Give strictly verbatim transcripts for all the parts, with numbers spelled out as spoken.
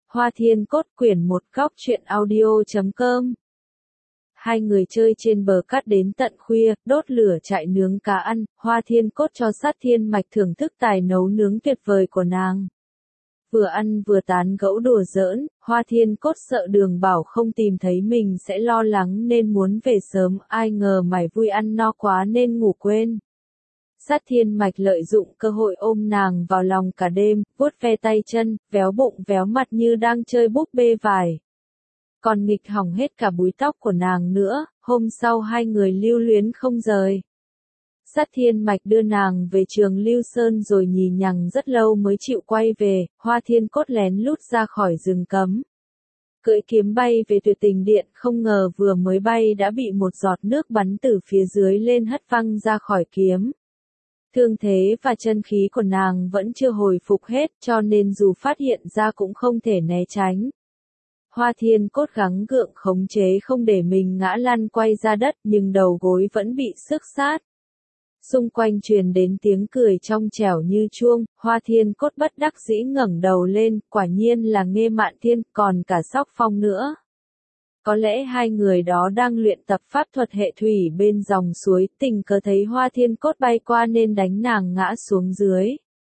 Hoa Thiên Cốt quyển một góc truyện audio chấm com. Hai người chơi trên bờ cát đến tận khuya, đốt lửa chạy nướng cá ăn, Hoa Thiên Cốt cho Sát Thiên Mạch thưởng thức tài nấu nướng tuyệt vời của nàng. Vừa ăn vừa tán gẫu đùa giỡn, Hoa Thiên Cốt sợ Đường Bảo không tìm thấy mình sẽ lo lắng nên muốn về sớm, ai ngờ mải vui ăn no quá nên ngủ quên. Sát Thiên Mạch lợi dụng cơ hội ôm nàng vào lòng cả đêm, vuốt ve tay chân, véo bụng véo mặt như đang chơi búp bê vải. Còn nghịch hỏng hết cả búi tóc của nàng nữa, hôm sau hai người lưu luyến không rời. Sát Thiên Mạch đưa nàng về Trường Lưu Sơn rồi nhì nhằng rất lâu mới chịu quay về, Hoa Thiên Cốt lén lút ra khỏi rừng cấm. Cưỡi kiếm bay về Tuyệt Tình Điện, không ngờ vừa mới bay đã bị một giọt nước bắn từ phía dưới lên hất văng ra khỏi kiếm. Thương thế và chân khí của nàng vẫn chưa hồi phục hết cho nên dù phát hiện ra cũng không thể né tránh. Hoa Thiên Cốt gắng gượng khống chế không để mình ngã lăn quay ra đất nhưng đầu gối vẫn bị xước sát. Xung quanh truyền đến tiếng cười trong trẻo như chuông, Hoa Thiên Cốt bất đắc dĩ ngẩng đầu lên, quả nhiên là Nghê Mạn Thiên, còn cả Sóc Phong nữa. Có lẽ hai người đó đang luyện tập pháp thuật hệ thủy bên dòng suối, tình cờ thấy Hoa Thiên Cốt bay qua nên đánh nàng ngã xuống dưới.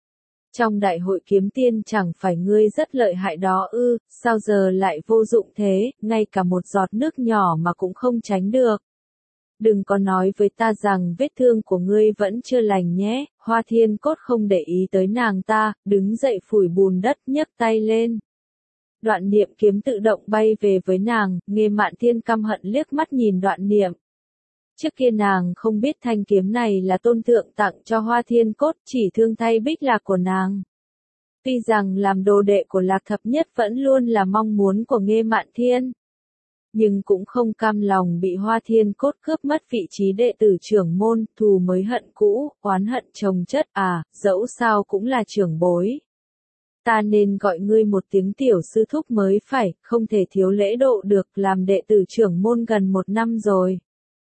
Trong đại hội kiếm tiên chẳng phải ngươi rất lợi hại đó ư, sao giờ lại vô dụng thế, ngay cả một giọt nước nhỏ mà cũng không tránh được. Đừng có nói với ta rằng vết thương của ngươi vẫn chưa lành nhé, Hoa Thiên Cốt không để ý tới nàng ta, đứng dậy phủi bùn đất nhấc tay lên. Đoạn Niệm kiếm tự động bay về với nàng, Nghê Mạn Thiên căm hận liếc mắt nhìn Đoạn Niệm. Trước kia nàng không biết thanh kiếm này là Tôn Thượng tặng cho Hoa Thiên Cốt, chỉ thương thay Bích Lạc của nàng. Tuy rằng làm đồ đệ của Lạc Thập Nhất vẫn luôn là mong muốn của Nghê Mạn Thiên, nhưng cũng không cam lòng bị Hoa Thiên Cốt cướp mất vị trí đệ tử trưởng môn, thù mới hận cũ, oán hận chồng chất, à, dẫu sao cũng là trưởng bối. Ta nên gọi ngươi một tiếng tiểu sư thúc mới phải, không thể thiếu lễ độ được, làm đệ tử trưởng môn gần một năm rồi.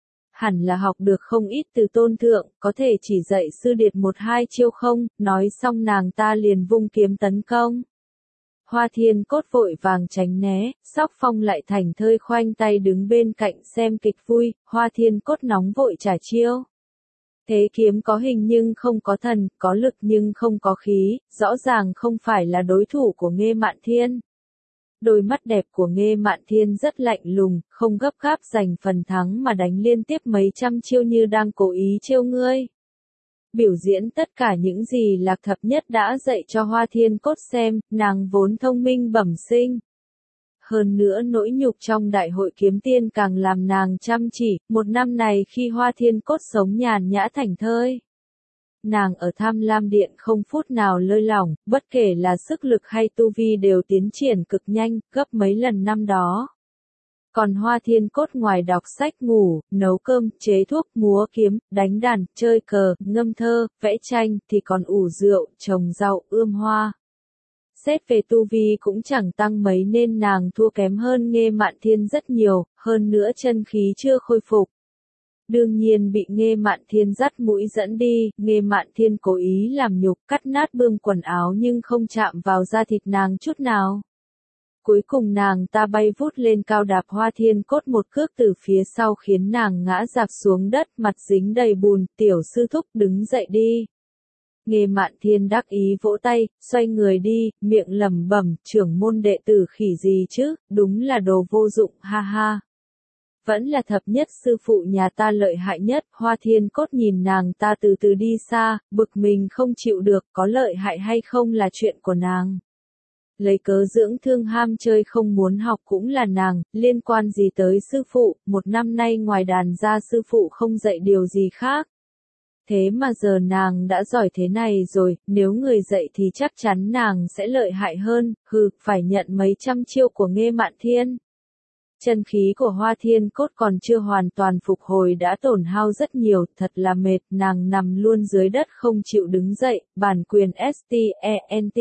Hẳn là học được không ít từ Tôn Thượng, có thể chỉ dạy sư điệt một hai chiêu không, nói xong nàng ta liền vung kiếm tấn công. Hoa Thiên Cốt vội vàng tránh né, Sóc Phong lại thành thơi khoanh tay đứng bên cạnh xem kịch vui, Hoa Thiên Cốt nóng vội trả chiêu. Thế kiếm có hình nhưng không có thần, có lực nhưng không có khí, rõ ràng không phải là đối thủ của Nghê Mạn Thiên. Đôi mắt đẹp của Nghê Mạn Thiên rất lạnh lùng, không gấp gáp giành phần thắng mà đánh liên tiếp mấy trăm chiêu như đang cố ý trêu ngươi. Biểu diễn tất cả những gì Lạc Thập Nhất đã dạy cho Hoa Thiên Cốt xem, nàng vốn thông minh bẩm sinh. Hơn nữa nỗi nhục trong đại hội kiếm tiên càng làm nàng chăm chỉ, một năm này khi Hoa Thiên Cốt sống nhàn nhã thảnh thơi. Nàng ở Tham Lam Điện không phút nào lơi lỏng, bất kể là sức lực hay tu vi đều tiến triển cực nhanh, gấp mấy lần năm đó. Còn Hoa Thiên Cốt ngoài đọc sách ngủ, nấu cơm, chế thuốc, múa kiếm, đánh đàn, chơi cờ, ngâm thơ, vẽ tranh thì còn ủ rượu, trồng rau, ươm hoa. Xét về tu vi cũng chẳng tăng mấy nên nàng thua kém hơn Nghê Mạn Thiên rất nhiều, hơn nữa chân khí chưa khôi phục. Đương nhiên bị Nghê Mạn Thiên dắt mũi dẫn đi, Nghê Mạn Thiên cố ý làm nhục cắt nát bươm quần áo nhưng không chạm vào da thịt nàng chút nào. Cuối cùng nàng ta bay vút lên cao đạp Hoa Thiên Cốt một cước từ phía sau khiến nàng ngã rạp xuống đất mặt dính đầy bùn, tiểu sư thúc đứng dậy đi. Nghê Mạn Thiên đắc ý vỗ tay, xoay người đi, miệng lẩm bẩm, trưởng môn đệ tử khỉ gì chứ, đúng là đồ vô dụng, ha ha. Vẫn là Thập Nhất sư phụ nhà ta lợi hại nhất, Hoa Thiên Cốt nhìn nàng ta từ từ đi xa, bực mình không chịu được, có lợi hại hay không là chuyện của nàng. Lấy cớ dưỡng thương ham chơi không muốn học cũng là nàng, liên quan gì tới sư phụ, một năm nay ngoài đàn ra sư phụ không dạy điều gì khác. Thế mà giờ nàng đã giỏi thế này rồi, nếu người dạy thì chắc chắn nàng sẽ lợi hại hơn, hừ, phải nhận mấy trăm chiêu của Nghê Mạn Thiên. Chân khí của Hoa Thiên Cốt còn chưa hoàn toàn phục hồi đã tổn hao rất nhiều, thật là mệt, nàng nằm luôn dưới đất không chịu đứng dậy, bản quyền stent.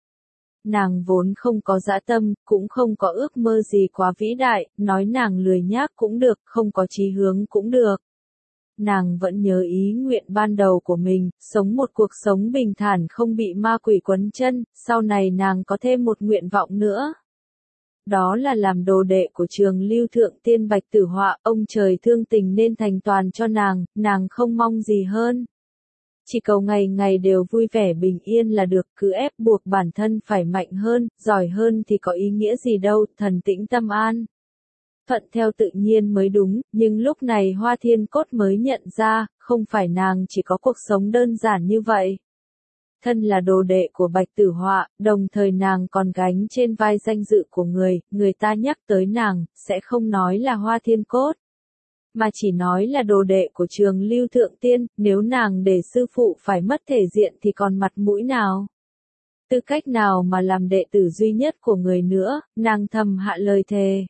Nàng vốn không có dã tâm, cũng không có ước mơ gì quá vĩ đại, nói nàng lười nhác cũng được, không có chí hướng cũng được. Nàng vẫn nhớ ý nguyện ban đầu của mình, sống một cuộc sống bình thản không bị ma quỷ quấn chân, sau này nàng có thêm một nguyện vọng nữa. đó là làm đồ đệ của Trường Lưu Thượng Tiên Bạch Tử Họa, ông trời thương tình nên thành toàn cho nàng, nàng không mong gì hơn. Chỉ cầu ngày ngày đều vui vẻ bình yên là được, cứ ép buộc bản thân phải mạnh hơn, giỏi hơn thì có ý nghĩa gì đâu, thần tĩnh tâm an. Thuận theo tự nhiên mới đúng, nhưng lúc này Hoa Thiên Cốt mới nhận ra, không phải nàng chỉ có cuộc sống đơn giản như vậy. Thân là đồ đệ của Bạch Tử Họa, đồng thời nàng còn gánh trên vai danh dự của người, người ta nhắc tới nàng, sẽ không nói là Hoa Thiên Cốt, mà chỉ nói là đồ đệ của Trường Lưu Thượng Tiên, nếu nàng để sư phụ phải mất thể diện thì còn mặt mũi nào? Tư cách nào mà làm đệ tử duy nhất của người nữa, nàng thầm hạ lời thề.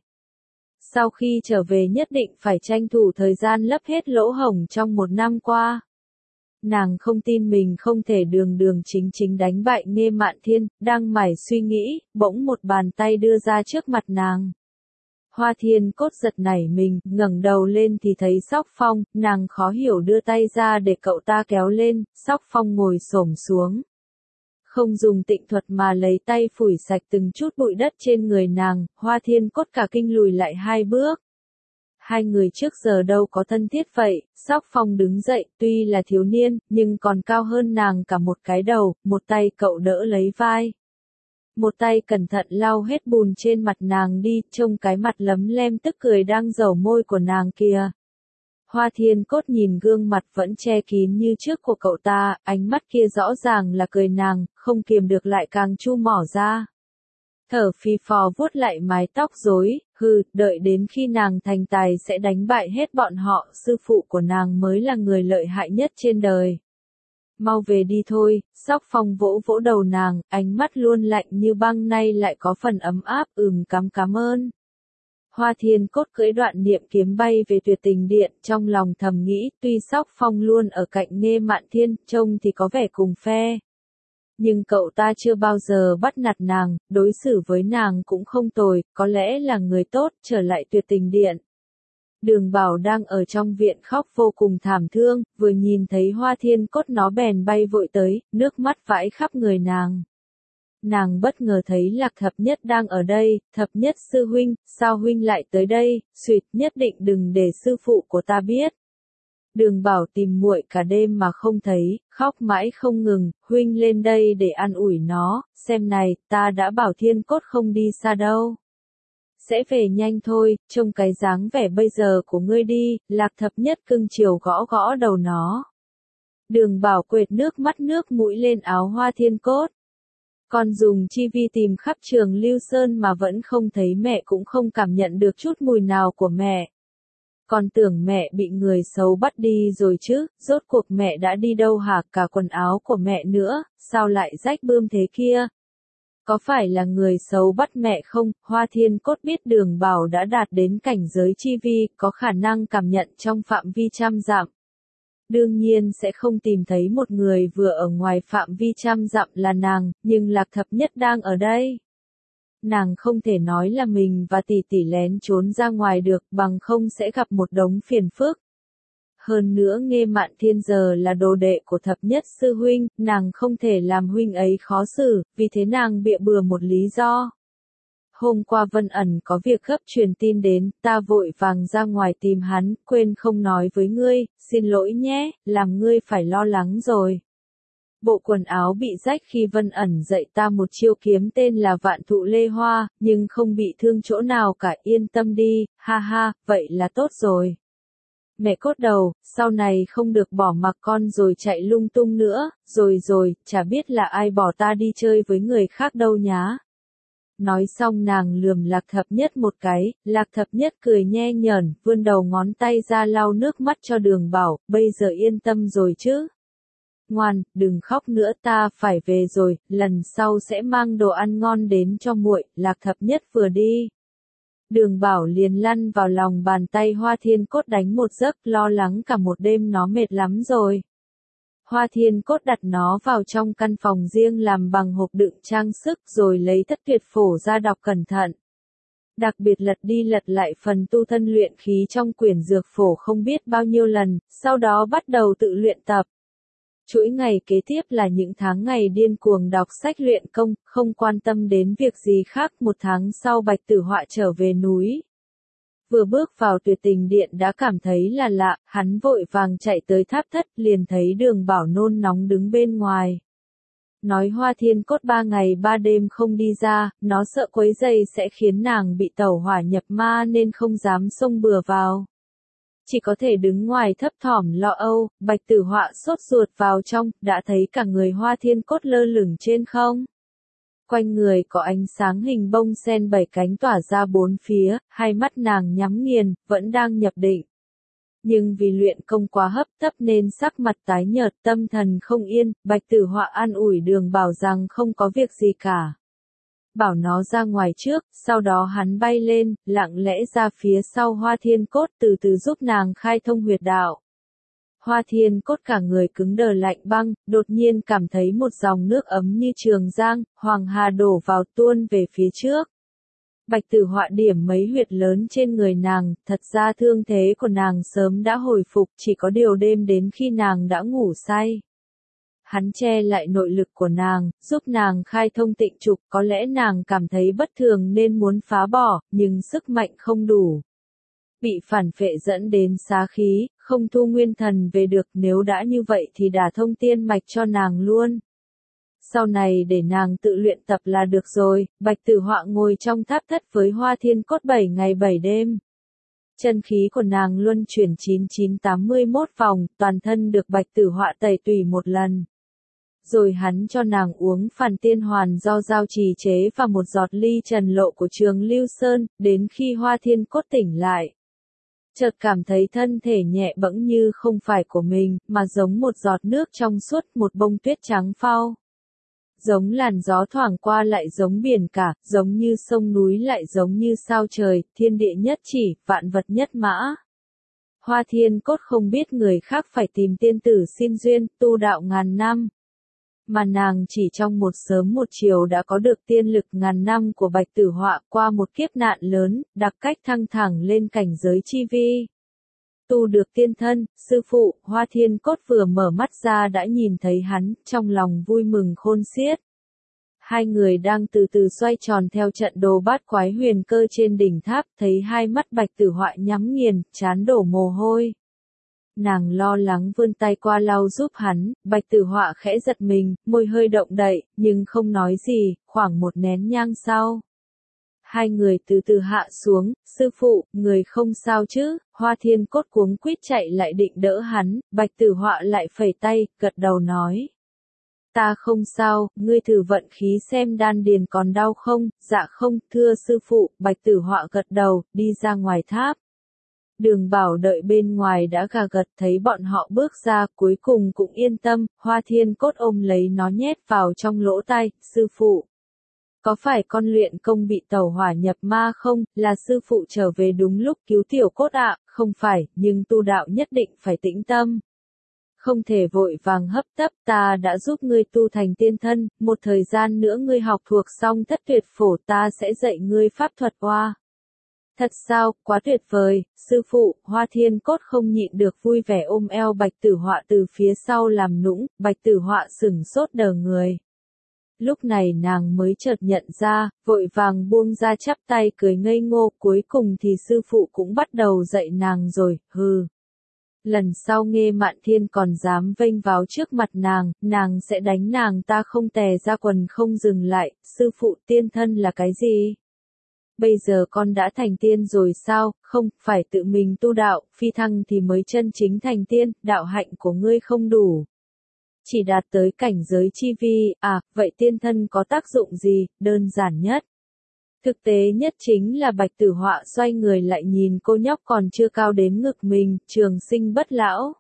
Sau khi trở về nhất định phải tranh thủ thời gian lấp hết lỗ hổng trong một năm qua. Nàng không tin mình không thể đường đường chính chính đánh bại Nghê Mạn Thiên, đang mải suy nghĩ, bỗng một bàn tay đưa ra trước mặt nàng. Hoa Thiên Cốt giật nảy mình, ngẩng đầu lên thì thấy Sóc Phong, nàng khó hiểu đưa tay ra để cậu ta kéo lên, Sóc Phong ngồi xổm xuống. Không dùng tịnh thuật mà lấy tay phủi sạch từng chút bụi đất trên người nàng, Hoa Thiên Cốt cả kinh lùi lại hai bước. Hai người trước giờ đâu có thân thiết vậy, Sóc Phong đứng dậy, tuy là thiếu niên, nhưng còn cao hơn nàng cả một cái đầu, một tay cậu đỡ lấy vai. Một tay cẩn thận lau hết bùn trên mặt nàng đi, trông cái mặt lấm lem tức cười đang dầu môi của nàng kìa. Hoa Thiên Cốt nhìn gương mặt vẫn che kín như trước của cậu ta, ánh mắt kia rõ ràng là cười nàng, không kiềm được lại càng chu mỏ ra. Thở phì phò vuốt lại mái tóc rối, hừ, đợi đến khi nàng thành tài sẽ đánh bại hết bọn họ, sư phụ của nàng mới là người lợi hại nhất trên đời. Mau về đi thôi, Sóc Phong vỗ vỗ đầu nàng, ánh mắt luôn lạnh như băng nay lại có phần ấm áp, ừm cám cám ơn. Hoa Thiên Cốt cưỡi đoạn niệm kiếm bay về Tuyệt Tình Điện, trong lòng thầm nghĩ, tuy Sóc Phong luôn ở cạnh Nghê Mạn Thiên, trông thì có vẻ cùng phe. Nhưng cậu ta chưa bao giờ bắt nạt nàng, đối xử với nàng cũng không tồi, có lẽ là người tốt, trở lại Tuyệt Tình Điện. Đường Bảo đang ở trong viện khóc vô cùng thảm thương, vừa nhìn thấy Hoa Thiên Cốt nó bèn bay vội tới, nước mắt vãi khắp người nàng. Nàng bất ngờ thấy Lạc Thập Nhất đang ở đây, Thập Nhất sư huynh, sao huynh lại tới đây, suýt nhất định đừng để sư phụ của ta biết. Đường Bảo tìm muội cả đêm mà không thấy, khóc mãi không ngừng, huynh lên đây để an ủi nó, xem này, ta đã bảo Thiên Cốt không đi xa đâu. Sẽ về nhanh thôi, trông cái dáng vẻ bây giờ của ngươi đi, Lạc Thập Nhất cưng chiều gõ gõ đầu nó. Đường Bảo quệt nước mắt nước mũi lên áo Hoa Thiên Cốt. Con dùng chi vi tìm khắp Trường Lưu Sơn mà vẫn không thấy mẹ, cũng không cảm nhận được chút mùi nào của mẹ. Còn tưởng mẹ bị người xấu bắt đi rồi chứ, rốt cuộc mẹ đã đi đâu hả, cả quần áo của mẹ nữa, sao lại rách bươm thế kia? Có phải là người xấu bắt mẹ không? Hoa Thiên Cốt biết Đường Bảo đã đạt đến cảnh giới chi vi, có khả năng cảm nhận trong phạm vi trăm dặm. Đương nhiên sẽ không tìm thấy một người vừa ở ngoài phạm vi trăm dặm là nàng, nhưng Lạc Thập Nhất đang ở đây. Nàng không thể nói là mình và tỷ tỷ lén trốn ra ngoài được, bằng không sẽ gặp một đống phiền phức. Hơn nữa Nghê Mạn Thiên giờ là đồ đệ của Thập Nhất sư huynh, nàng không thể làm huynh ấy khó xử, vì thế nàng bịa bừa một lý do. Hôm qua Vân Ẩn có việc gấp truyền tin đến, ta vội vàng ra ngoài tìm hắn, quên không nói với ngươi, xin lỗi nhé, làm ngươi phải lo lắng rồi. Bộ quần áo bị rách khi Vân Ẩn dạy ta một chiêu kiếm tên là Vạn Thụ Lê Hoa, nhưng không bị thương chỗ nào cả, yên tâm đi, ha ha, vậy là tốt rồi. Mẹ cốt đầu, sau này không được bỏ mặc con rồi chạy lung tung nữa, rồi rồi, chả biết là ai bỏ ta đi chơi với người khác đâu nhá. Nói xong nàng lườm Lạc Thập Nhất một cái, Lạc Thập Nhất cười nhe nhởn, vươn đầu ngón tay ra lau nước mắt cho Đường Bảo, bây giờ yên tâm rồi chứ. Ngoan, đừng khóc nữa, ta phải về rồi, lần sau sẽ mang đồ ăn ngon đến cho muội. Lạc Thập Nhất vừa đi. Đường Bảo liền lăn vào lòng bàn tay Hoa Thiên Cốt đánh một giấc, lo lắng cả một đêm nó mệt lắm rồi. Hoa Thiên Cốt đặt nó vào trong căn phòng riêng làm bằng hộp đựng trang sức rồi lấy Thất Tuyệt Phổ ra đọc cẩn thận. Đặc biệt lật đi lật lại phần tu thân luyện khí trong quyển dược phổ không biết bao nhiêu lần, sau đó bắt đầu tự luyện tập. Chuỗi ngày kế tiếp là những tháng ngày điên cuồng đọc sách luyện công, không quan tâm đến việc gì khác. Một tháng sau Bạch Tử Họa trở về núi. Vừa bước vào Tuyệt Tình Điện đã cảm thấy là lạ, hắn vội vàng chạy tới tháp thất, liền thấy Đường Bảo nôn nóng đứng bên ngoài. Nói Hoa Thiên Cốt ba ngày ba đêm không đi ra, nó sợ quấy rầy sẽ khiến nàng bị tẩu hỏa nhập ma nên không dám xông bừa vào. Chỉ có thể đứng ngoài thấp thỏm lo âu. Bạch Tử Họa sốt ruột vào trong, đã thấy cả người Hoa Thiên Cốt lơ lửng trên không. Quanh người có ánh sáng hình bông sen bảy cánh tỏa ra bốn phía, hai mắt nàng nhắm nghiền, vẫn đang nhập định. Nhưng vì luyện công quá hấp tấp nên sắc mặt tái nhợt, tâm thần không yên. Bạch Tử Họa an ủi Đường Bảo rằng không có việc gì cả. Bảo nó ra ngoài trước, sau đó hắn bay lên, lặng lẽ ra phía sau Hoa Thiên Cốt, từ từ giúp nàng khai thông huyệt đạo. Hoa Thiên Cốt cả người cứng đờ lạnh băng, đột nhiên cảm thấy một dòng nước ấm như Trường Giang, Hoàng Hà đổ vào tuôn về phía trước. Bạch Tử Họa điểm mấy huyệt lớn trên người nàng, thật ra thương thế của nàng sớm đã hồi phục, chỉ có điều đêm đến khi nàng đã ngủ say. Hắn che lại nội lực của nàng, giúp nàng khai thông tịnh trục, có lẽ nàng cảm thấy bất thường nên muốn phá bỏ, nhưng sức mạnh không đủ. Bị phản phệ dẫn đến xá khí, không thu nguyên thần về được, nếu đã như vậy thì đả thông tiên mạch cho nàng luôn. Sau này để nàng tự luyện tập là được rồi. Bạch Tử Họa ngồi trong tháp thất với Hoa Thiên Cốt bảy ngày bảy đêm. Chân khí của nàng luân chuyển chín chín tám mươi mốt vòng, toàn thân được Bạch Tử Họa tẩy tủy một lần. Rồi hắn cho nàng uống Phản Tiên Hoàn do Giao Trì chế và một giọt ly trần lộ của Trường Lưu Sơn, đến khi Hoa Thiên Cốt tỉnh lại. Chợt cảm thấy thân thể nhẹ bẫng như không phải của mình, mà giống một giọt nước trong suốt, một bông tuyết trắng phau. Giống làn gió thoảng qua lại giống biển cả, giống như sông núi lại giống như sao trời, thiên địa nhất chỉ, vạn vật nhất mã. Hoa Thiên Cốt không biết người khác phải tìm tiên tử xin duyên, tu đạo ngàn năm. Mà nàng chỉ trong một sớm một chiều đã có được tiên lực ngàn năm của Bạch Tử Họa, qua một kiếp nạn lớn, đặc cách thăng thẳng lên cảnh giới chi vi. Tu được tiên thân, sư phụ. Hoa Thiên Cốt vừa mở mắt ra đã nhìn thấy hắn, trong lòng vui mừng khôn xiết. Hai người đang từ từ xoay tròn theo trận đồ bát quái huyền cơ trên đỉnh tháp, thấy hai mắt Bạch Tử Họa nhắm nghiền, trán đổ mồ hôi. Nàng lo lắng vươn tay qua lau giúp hắn. Bạch Tử Họa khẽ giật mình, môi hơi động đậy, nhưng không nói gì. Khoảng một nén nhang sau, hai người từ từ hạ xuống. Sư phụ, người không sao chứ? Hoa Thiên Cốt cuống quýt chạy lại định đỡ hắn. Bạch Tử Họa lại phẩy tay, gật đầu nói: Ta không sao, ngươi thử vận khí xem đan điền còn đau không? Dạ không, thưa sư phụ. Bạch Tử Họa gật đầu, đi ra ngoài tháp. Đường Bảo đợi bên ngoài đã gà gật, thấy bọn họ bước ra, cuối cùng cũng yên tâm. Hoa Thiên Cốt ôm lấy nó nhét vào trong lỗ tai: Sư phụ, có phải con luyện công bị tẩu hỏa nhập ma không? Là sư phụ trở về đúng lúc cứu tiểu Cốt ạ. Không phải, nhưng tu đạo nhất định phải tĩnh tâm. Không thể vội vàng hấp tấp, ta đã giúp ngươi tu thành tiên thân, một thời gian nữa ngươi học thuộc xong thất tuyệt phổ, ta sẽ dạy ngươi pháp thuật oa. Thật sao, quá tuyệt vời, sư phụ. Hoa Thiên Cốt không nhịn được vui vẻ ôm eo Bạch Tử Họa từ phía sau làm nũng. Bạch Tử Họa sửng sốt đờ người. Lúc này nàng mới chợt nhận ra, vội vàng buông ra chắp tay cười ngây ngô. Cuối cùng thì sư phụ cũng bắt đầu dạy nàng rồi, hừ. Lần sau Nghê Mạn Thiên còn dám vênh váo trước mặt nàng, nàng sẽ đánh nàng ta không tè ra quần không dừng lại. Sư phụ, tiên thân là cái gì? Bây giờ con đã thành tiên rồi sao? Không, phải tự mình tu đạo, phi thăng thì mới chân chính thành tiên, đạo hạnh của ngươi không đủ. Chỉ đạt tới cảnh giới chi vi. À, vậy tiên thân có tác dụng gì? Đơn giản nhất, thực tế nhất chính là Bạch Tử Họa xoay người lại nhìn cô nhóc còn chưa cao đến ngực mình, trường sinh bất lão.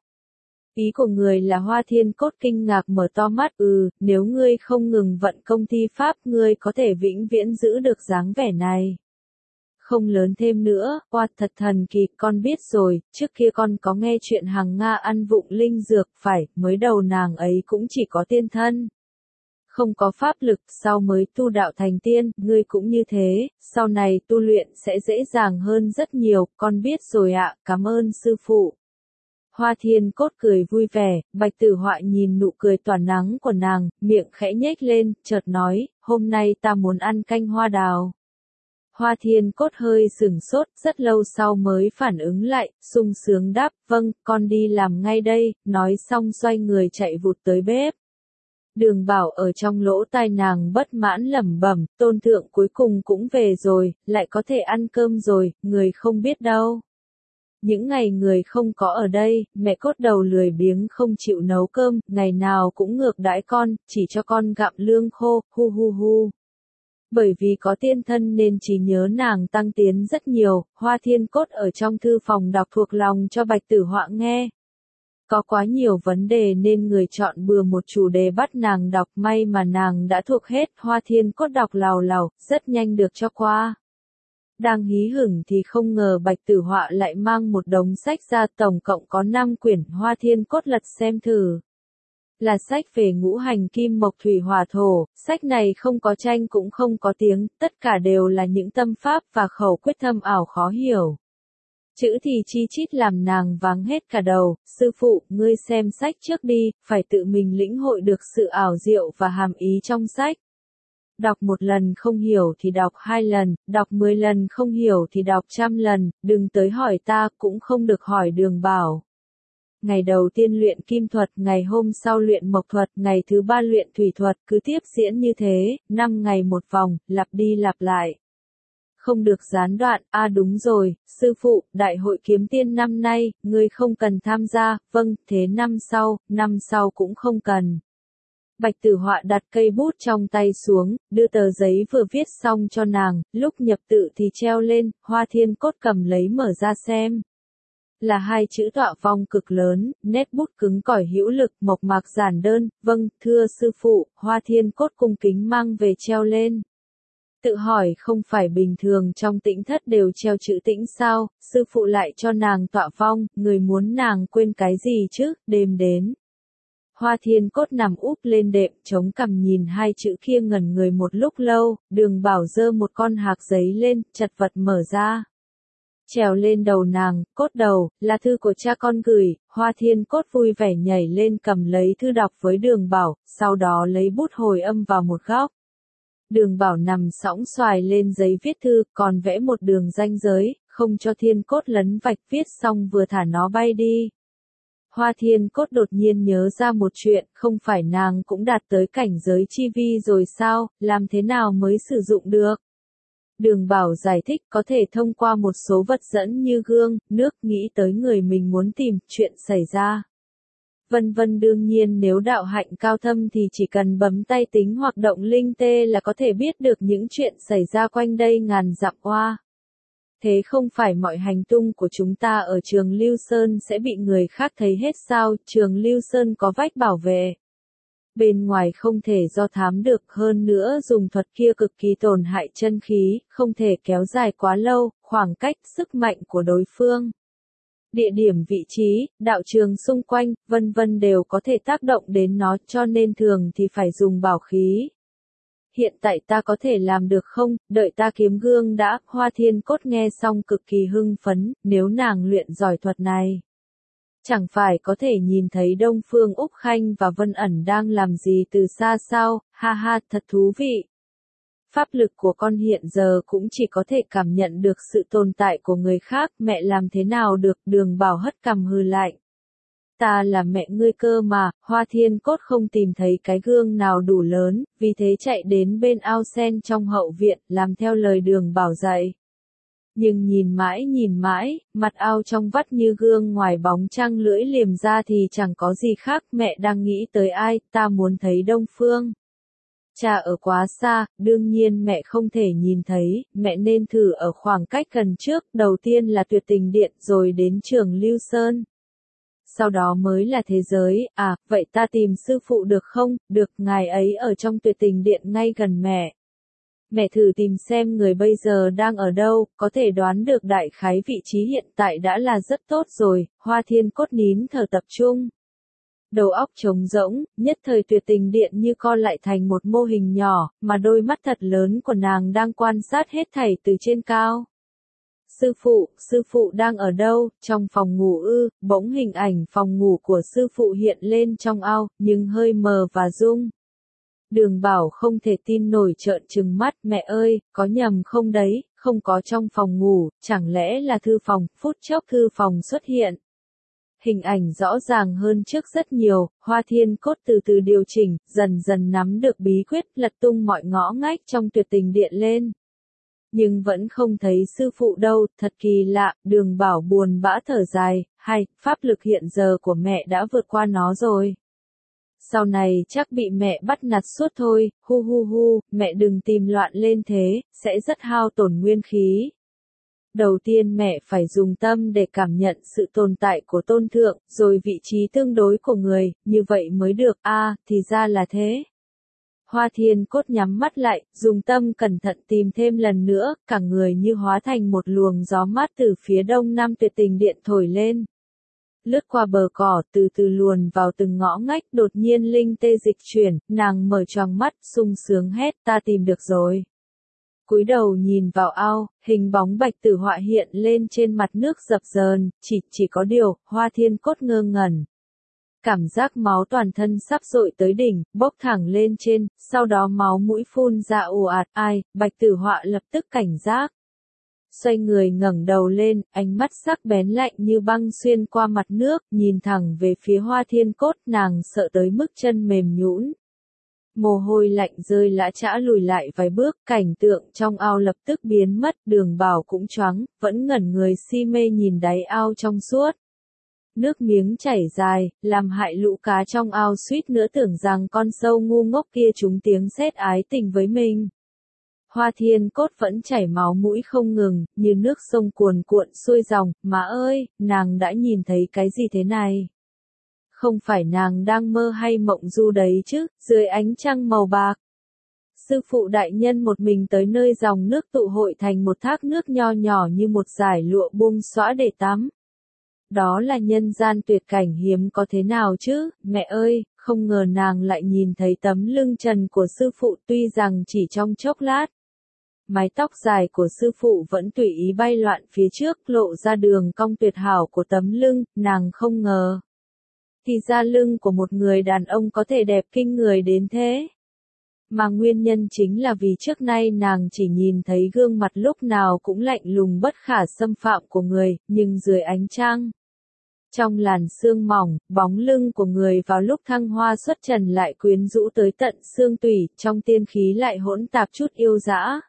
Ý của người là Hoa Thiên Cốt kinh ngạc mở to mắt. Ừ, nếu ngươi không ngừng vận công thi pháp, ngươi có thể vĩnh viễn giữ được dáng vẻ này. Không lớn thêm nữa. Oa, thật thần kỳ. Con biết rồi, trước kia con có nghe chuyện Hằng Nga ăn vụng linh dược, phải, mới đầu nàng ấy cũng chỉ có tiên thân, không có pháp lực, sau mới tu đạo thành tiên. Ngươi cũng như thế, sau này tu luyện sẽ dễ dàng hơn rất nhiều. Con biết rồi ạ, cảm ơn sư phụ. Hoa Thiên Cốt cười vui vẻ, Bạch Tử Họa nhìn nụ cười tỏa nắng của nàng, miệng khẽ nhếch lên, chợt nói, hôm nay ta muốn ăn canh hoa đào. Hoa Thiên Cốt hơi sửng sốt, rất lâu sau mới phản ứng lại, sung sướng đáp, vâng, con đi làm ngay đây, nói xong xoay người chạy vụt tới bếp. Đường Bảo ở trong lỗ tai nàng bất mãn lẩm bẩm, Tôn thượng cuối cùng cũng về rồi, lại có thể ăn cơm rồi, người không biết đâu. Những ngày người không có ở đây, mẹ Cốt đầu lười biếng không chịu nấu cơm, ngày nào cũng ngược đãi con, chỉ cho con gặm lương khô, hu hu hu. Bởi vì có tiên thân nên trí nhớ nàng tăng tiến rất nhiều, Hoa Thiên Cốt ở trong thư phòng đọc thuộc lòng cho Bạch Tử Họa nghe. Có quá nhiều vấn đề nên người chọn bừa một chủ đề bắt nàng đọc, may mà nàng đã thuộc hết, Hoa Thiên Cốt đọc lào lào, rất nhanh được cho qua. Đang hí hửng thì không ngờ Bạch Tử Họa lại mang một đống sách ra, tổng cộng có năm quyển, Hoa Thiên Cốt lật xem thử. Là sách về ngũ hành kim mộc thủy hỏa thổ, sách này không có tranh cũng không có tiếng, tất cả đều là những tâm pháp và khẩu quyết thâm ảo khó hiểu. Chữ thì chi chít làm nàng váng hết cả đầu, sư phụ, ngươi xem sách trước đi, phải tự mình lĩnh hội được sự ảo diệu và hàm ý trong sách. Đọc một lần không hiểu thì đọc hai lần, đọc mười lần không hiểu thì đọc trăm lần, đừng tới hỏi ta, cũng không được hỏi Đường Bảo. Ngày đầu tiên luyện kim thuật, ngày hôm sau luyện mộc thuật, ngày thứ ba luyện thủy thuật, cứ tiếp diễn như thế, năm ngày một vòng, lặp đi lặp lại. Không được gián đoạn, a à đúng rồi, sư phụ, đại hội kiếm tiên năm nay, ngươi không cần tham gia, vâng, thế năm sau, năm sau cũng không cần. Bạch Tử Họa đặt cây bút trong tay xuống, đưa tờ giấy vừa viết xong cho nàng, lúc nhập tự thì treo lên, Hoa Thiên Cốt cầm lấy mở ra xem. Là hai chữ tọa phong cực lớn, nét bút cứng cỏi hữu lực, mộc mạc giản đơn, vâng, thưa sư phụ, Hoa Thiên Cốt cung kính mang về treo lên. Tự hỏi không phải bình thường trong tĩnh thất đều treo chữ tĩnh sao, sư phụ lại cho nàng tọa phong, người muốn nàng quên cái gì chứ, đêm đến. Hoa Thiên Cốt nằm úp lên đệm, chống cằm nhìn hai chữ kia ngẩn người một lúc lâu, Đường Bảo giơ một con hạc giấy lên, chật vật mở ra. Trèo lên đầu nàng, Cốt đầu, là thư của cha con gửi, Hoa Thiên Cốt vui vẻ nhảy lên cầm lấy thư đọc với Đường Bảo, sau đó lấy bút hồi âm vào một góc. Đường Bảo nằm sõng xoài lên giấy viết thư, còn vẽ một đường ranh giới, không cho Thiên Cốt lấn vạch, viết xong vừa thả nó bay đi. Hoa Thiên Cốt đột nhiên nhớ ra một chuyện, không phải nàng cũng đạt tới cảnh giới chi vi rồi sao, làm thế nào mới sử dụng được? Đường Bảo giải thích có thể thông qua một số vật dẫn như gương, nước, nghĩ tới người mình muốn tìm, chuyện xảy ra. Vân vân đương nhiên nếu đạo hạnh cao thâm thì chỉ cần bấm tay tính hoặc động linh tê là có thể biết được những chuyện xảy ra quanh đây ngàn dặm qua. Thế không phải mọi hành tung của chúng ta ở Trường Lưu Sơn sẽ bị người khác thấy hết sao, Trường Lưu Sơn có vách bảo vệ. Bên ngoài không thể do thám được, hơn nữa dùng thuật kia cực kỳ tổn hại chân khí, không thể kéo dài quá lâu, khoảng cách, sức mạnh của đối phương. Địa điểm vị trí, đạo trường xung quanh, vân vân đều có thể tác động đến nó, cho nên thường thì phải dùng bảo khí. Hiện tại ta có thể làm được không, đợi ta kiếm gương đã, Hoa Thiên Cốt nghe xong cực kỳ hưng phấn, nếu nàng luyện giỏi thuật này. Chẳng phải có thể nhìn thấy Đông Phương Úc Khanh và Vân Ẩn đang làm gì từ xa sao, ha ha, thật thú vị. Pháp lực của con hiện giờ cũng chỉ có thể cảm nhận được sự tồn tại của người khác, mẹ làm thế nào được, Đường Bảo hất cằm hừ lạnh. Ta là mẹ ngươi cơ mà, Hoa Thiên Cốt không tìm thấy cái gương nào đủ lớn, vì thế chạy đến bên ao sen trong hậu viện, làm theo lời Đường Bảo dạy. Nhưng nhìn mãi nhìn mãi, mặt ao trong vắt như gương ngoài bóng trăng lưỡi liềm ra thì chẳng có gì khác, mẹ đang nghĩ tới ai, ta muốn thấy Đông Phương. Cha ở quá xa, đương nhiên mẹ không thể nhìn thấy, mẹ nên thử ở khoảng cách gần trước, đầu tiên là Tuyệt Tình Điện rồi đến Trường Lưu Sơn. Sau đó mới là thế giới, à, vậy ta tìm sư phụ được không, được, ngài ấy ở trong Tuyệt Tình Điện ngay gần mẹ. Mẹ thử tìm xem người bây giờ đang ở đâu, có thể đoán được đại khái vị trí hiện tại đã là rất tốt rồi, Hoa Thiên Cốt nín thở tập trung. Đầu óc trống rỗng, nhất thời Tuyệt Tình Điện như co lại thành một mô hình nhỏ, mà đôi mắt thật lớn của nàng đang quan sát hết thảy từ trên cao. Sư phụ, sư phụ đang ở đâu? Trong phòng ngủ ư? Bỗng hình ảnh phòng ngủ của sư phụ hiện lên trong ao, nhưng hơi mờ và rung. Đường Bảo không thể tin nổi trợn trừng mắt, mẹ ơi, có nhầm không đấy, không có trong phòng ngủ, chẳng lẽ là thư phòng, phút chốc thư phòng xuất hiện. Hình ảnh rõ ràng hơn trước rất nhiều, Hoa Thiên Cốt từ từ điều chỉnh, dần dần nắm được bí quyết, lật tung mọi ngõ ngách trong tuyệt tình điện lên. Nhưng vẫn không thấy sư phụ đâu, thật kỳ lạ, Đường Bảo buồn bã thở dài, hay, pháp lực hiện giờ của mẹ đã vượt qua nó rồi. Sau này chắc bị mẹ bắt nạt suốt thôi, hu hu hu, mẹ đừng tìm loạn lên thế, sẽ rất hao tổn nguyên khí. Đầu tiên mẹ phải dùng tâm để cảm nhận sự tồn tại của tôn thượng, rồi vị trí tương đối của người, như vậy mới được, a à, thì ra là thế. Hoa Thiên Cốt nhắm mắt lại, dùng tâm cẩn thận tìm thêm lần nữa, cả người như hóa thành một luồng gió mát từ phía đông nam tuyệt tình điện thổi lên. Lướt qua bờ cỏ, từ từ luồn vào từng ngõ ngách, đột nhiên linh tê dịch chuyển, nàng mở choàng mắt, sung sướng hét, ta tìm được rồi. Cúi đầu nhìn vào ao, hình bóng bạch tử họa hiện lên trên mặt nước dập dờn, chỉ, chỉ có điều, Hoa Thiên Cốt ngơ ngẩn. Cảm giác máu toàn thân sắp dội tới đỉnh, bốc thẳng lên trên, sau đó máu mũi phun ra ồ ạt, ai, bạch tử họa lập tức cảnh giác. Xoay người ngẩng đầu lên, ánh mắt sắc bén lạnh như băng xuyên qua mặt nước, nhìn thẳng về phía Hoa Thiên Cốt, nàng sợ tới mức chân mềm nhũn. Mồ hôi lạnh rơi lã chã lùi lại vài bước, cảnh tượng trong ao lập tức biến mất, Đường Bảo cũng choáng, vẫn ngẩn người si mê nhìn đáy ao trong suốt. Nước miếng chảy dài, làm hại lũ cá trong ao suýt nữa tưởng rằng con sâu ngu ngốc kia trúng tiếng sét ái tình với mình. Hoa Thiên Cốt vẫn chảy máu mũi không ngừng, như nước sông cuồn cuộn xuôi dòng, má ơi, nàng đã nhìn thấy cái gì thế này? Không phải nàng đang mơ hay mộng du đấy chứ, dưới ánh trăng màu bạc. Sư phụ đại nhân một mình tới nơi dòng nước tụ hội thành một thác nước nho nhỏ như một dải lụa buông xõa để tắm. Đó là nhân gian tuyệt cảnh hiếm có thế nào chứ, mẹ ơi, không ngờ nàng lại nhìn thấy tấm lưng trần của sư phụ tuy rằng chỉ trong chốc lát. Mái tóc dài của sư phụ vẫn tùy ý bay loạn phía trước lộ ra đường cong tuyệt hảo của tấm lưng, nàng không ngờ. Thì ra lưng của một người đàn ông có thể đẹp kinh người đến thế. Mà nguyên nhân chính là vì trước nay nàng chỉ nhìn thấy gương mặt lúc nào cũng lạnh lùng bất khả xâm phạm của người, nhưng dưới ánh trăng. Trong làn sương mỏng, bóng lưng của người vào lúc thăng hoa xuất trần lại quyến rũ tới tận xương tủy, trong tiên khí lại hỗn tạp chút yêu dã.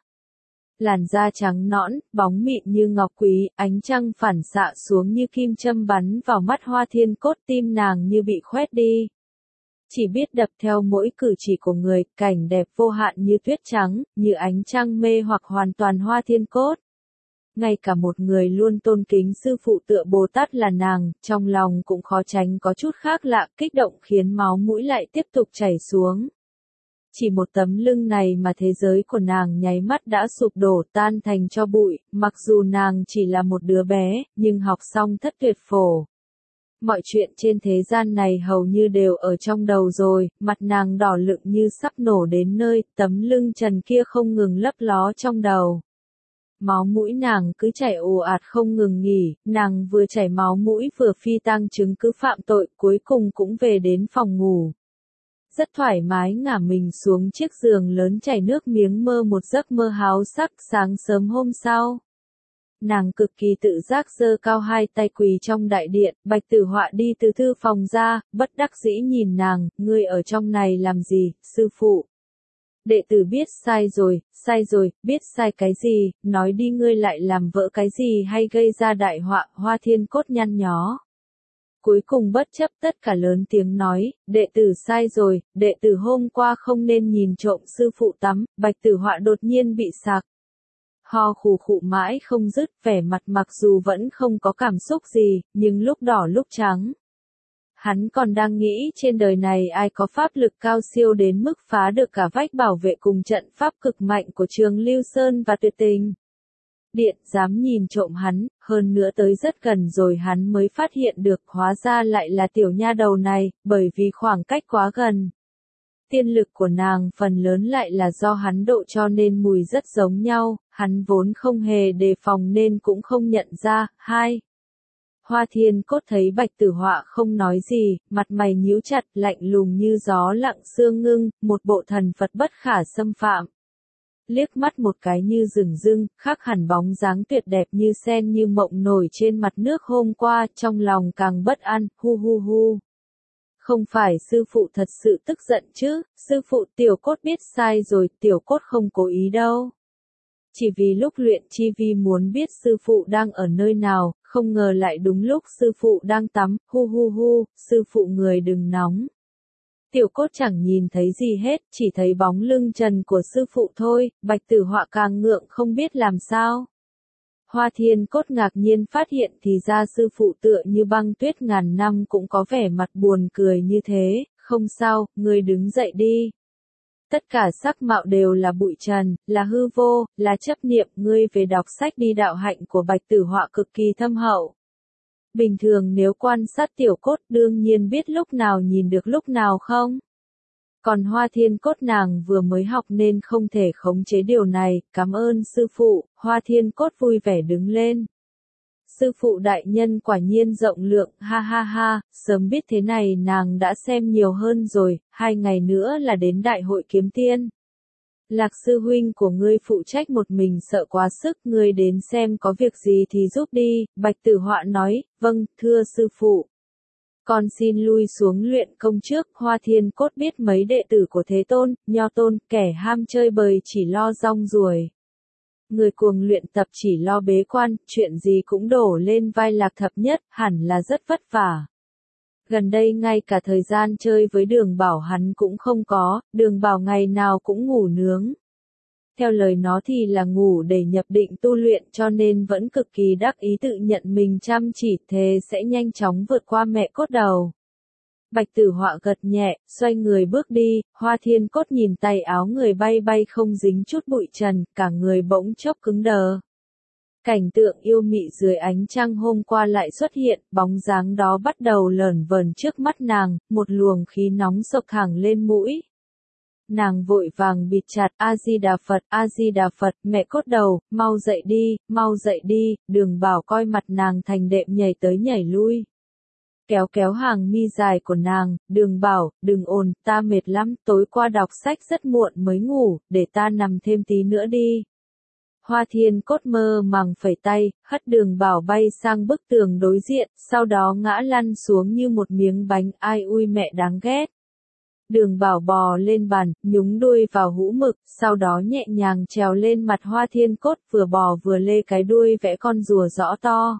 Làn da trắng nõn, bóng mịn như ngọc quý, ánh trăng phản xạ xuống như kim châm bắn vào mắt Hoa Thiên Cốt, tim nàng như bị khoét đi. Chỉ biết đập theo mỗi cử chỉ của người, cảnh đẹp vô hạn như tuyết trắng, như ánh trăng mê hoặc hoàn toàn Hoa Thiên Cốt. Ngay cả một người luôn tôn kính sư phụ tựa Bồ Tát là nàng, trong lòng cũng khó tránh có chút khác lạ, kích động khiến máu mũi lại tiếp tục chảy xuống. Chỉ một tấm lưng này mà thế giới của nàng nháy mắt đã sụp đổ tan thành tro bụi, mặc dù nàng chỉ là một đứa bé, nhưng học xong thất tuyệt phổ. Mọi chuyện trên thế gian này hầu như đều ở trong đầu rồi, mặt nàng đỏ lựng như sắp nổ đến nơi, tấm lưng trần kia không ngừng lấp ló trong đầu. Máu mũi nàng cứ chảy ồ ạt không ngừng nghỉ, nàng vừa chảy máu mũi vừa phi tang chứng cứ phạm tội, cuối cùng cũng về đến phòng ngủ. Rất thoải mái ngả mình xuống chiếc giường lớn chảy nước miếng mơ một giấc mơ háo sắc. Sáng sớm hôm sau, nàng cực kỳ tự giác giơ cao hai tay quỳ trong đại điện, Bạch Tử Họa đi từ thư phòng ra, bất đắc dĩ nhìn nàng, ngươi ở trong này làm gì, sư phụ? Đệ tử biết sai rồi, sai rồi, biết sai cái gì, nói đi ngươi lại làm vỡ cái gì hay gây ra đại họa, Hoa Thiên Cốt nhăn nhó. Cuối cùng bất chấp tất cả lớn tiếng nói, đệ tử sai rồi, đệ tử hôm qua không nên nhìn trộm sư phụ tắm, Bạch Tử Họa đột nhiên bị sặc. Ho khù khụ mãi không dứt, vẻ mặt mặc dù vẫn không có cảm xúc gì, nhưng lúc đỏ lúc trắng. Hắn còn đang nghĩ trên đời này ai có pháp lực cao siêu đến mức phá được cả vách bảo vệ cùng trận pháp cực mạnh của Trường Lưu Sơn và Tuyệt Tình Điện, dám nhìn trộm hắn, hơn nữa tới rất gần rồi hắn mới phát hiện được, hóa ra lại là tiểu nha đầu này, bởi vì khoảng cách quá gần. Tiên lực của nàng phần lớn lại là do hắn độ cho nên mùi rất giống nhau, hắn vốn không hề đề phòng nên cũng không nhận ra. Hai. Hoa Thiên Cốt thấy Bạch Tử Họa không nói gì, mặt mày nhíu chặt, lạnh lùng như gió lặng sương ngưng, một bộ thần Phật bất khả xâm phạm. Liếc mắt một cái như rừng rưng, khác hẳn bóng dáng tuyệt đẹp như sen như mộng nổi trên mặt nước hôm qua, trong lòng càng bất an, hu hu hu. Không phải sư phụ thật sự tức giận chứ, sư phụ Tiểu Cốt biết sai rồi, Tiểu Cốt không cố ý đâu. Chỉ vì lúc luyện chi vi muốn biết sư phụ đang ở nơi nào, không ngờ lại đúng lúc sư phụ đang tắm, hu hu hu, sư phụ người đừng nóng. Tiểu Cốt chẳng nhìn thấy gì hết, chỉ thấy bóng lưng trần của sư phụ thôi, Bạch Tử Họa càng ngượng không biết làm sao. Hoa Thiên Cốt ngạc nhiên phát hiện thì ra sư phụ tựa như băng tuyết ngàn năm cũng có vẻ mặt buồn cười như thế, không sao, ngươi đứng dậy đi. Tất cả sắc mạo đều là bụi trần, là hư vô, là chấp niệm, ngươi về đọc sách đi. Đạo hạnh của Bạch Tử Họa cực kỳ thâm hậu. Bình thường nếu quan sát Tiểu Cốt đương nhiên biết lúc nào nhìn được lúc nào không. Còn Hoa Thiên Cốt nàng vừa mới học nên không thể khống chế điều này, cảm ơn sư phụ. Hoa Thiên Cốt vui vẻ đứng lên. Sư phụ đại nhân quả nhiên rộng lượng, ha ha ha, sớm biết thế này nàng đã xem nhiều hơn rồi, hai ngày nữa là đến đại hội kiếm tiên. Lạc sư huynh của ngươi phụ trách một mình sợ quá sức, ngươi đến xem có việc gì thì giúp đi. Bạch Tử Họa nói, vâng, thưa sư phụ. Con xin lui xuống luyện công trước. Hoa Thiên Cốt biết mấy đệ tử của Thế Tôn, Nho Tôn, kẻ ham chơi bời chỉ lo rong ruổi. Người cuồng luyện tập chỉ lo bế quan, chuyện gì cũng đổ lên vai Lạc Thập Nhất, hẳn là rất vất vả. Gần đây ngay cả thời gian chơi với Đường Bảo hắn cũng không có, Đường Bảo ngày nào cũng ngủ nướng. Theo lời nó thì là ngủ để nhập định tu luyện cho nên vẫn cực kỳ đắc ý tự nhận mình chăm chỉ thề sẽ nhanh chóng vượt qua mẹ cốt đầu. Bạch Tử Họa gật nhẹ, xoay người bước đi, Hoa Thiên Cốt nhìn tay áo người bay bay không dính chút bụi trần, cả người bỗng chốc cứng đờ. Cảnh tượng yêu mị dưới ánh trăng hôm qua lại xuất hiện, bóng dáng đó bắt đầu lởn vởn trước mắt nàng, một luồng khí nóng sộc thẳng lên mũi. Nàng vội vàng bịt chặt, A-di-đà Phật, A-di-đà Phật, mẹ cốt đầu, mau dậy đi, mau dậy đi. Đường Bảo coi mặt nàng thành đệm nhảy tới nhảy lui. Kéo kéo hàng mi dài của nàng, Đường Bảo, đừng ồn, ta mệt lắm, tối qua đọc sách rất muộn mới ngủ, để ta nằm thêm tí nữa đi. Hoa Thiên Cốt mơ màng phẩy tay, hất Đường Bảo bay sang bức tường đối diện, sau đó ngã lăn xuống như một miếng bánh, ai ui mẹ đáng ghét. Đường Bảo bò lên bàn, nhúng đuôi vào hũ mực, sau đó nhẹ nhàng trèo lên mặt Hoa Thiên Cốt, vừa bò vừa lê cái đuôi vẽ con rùa rõ to.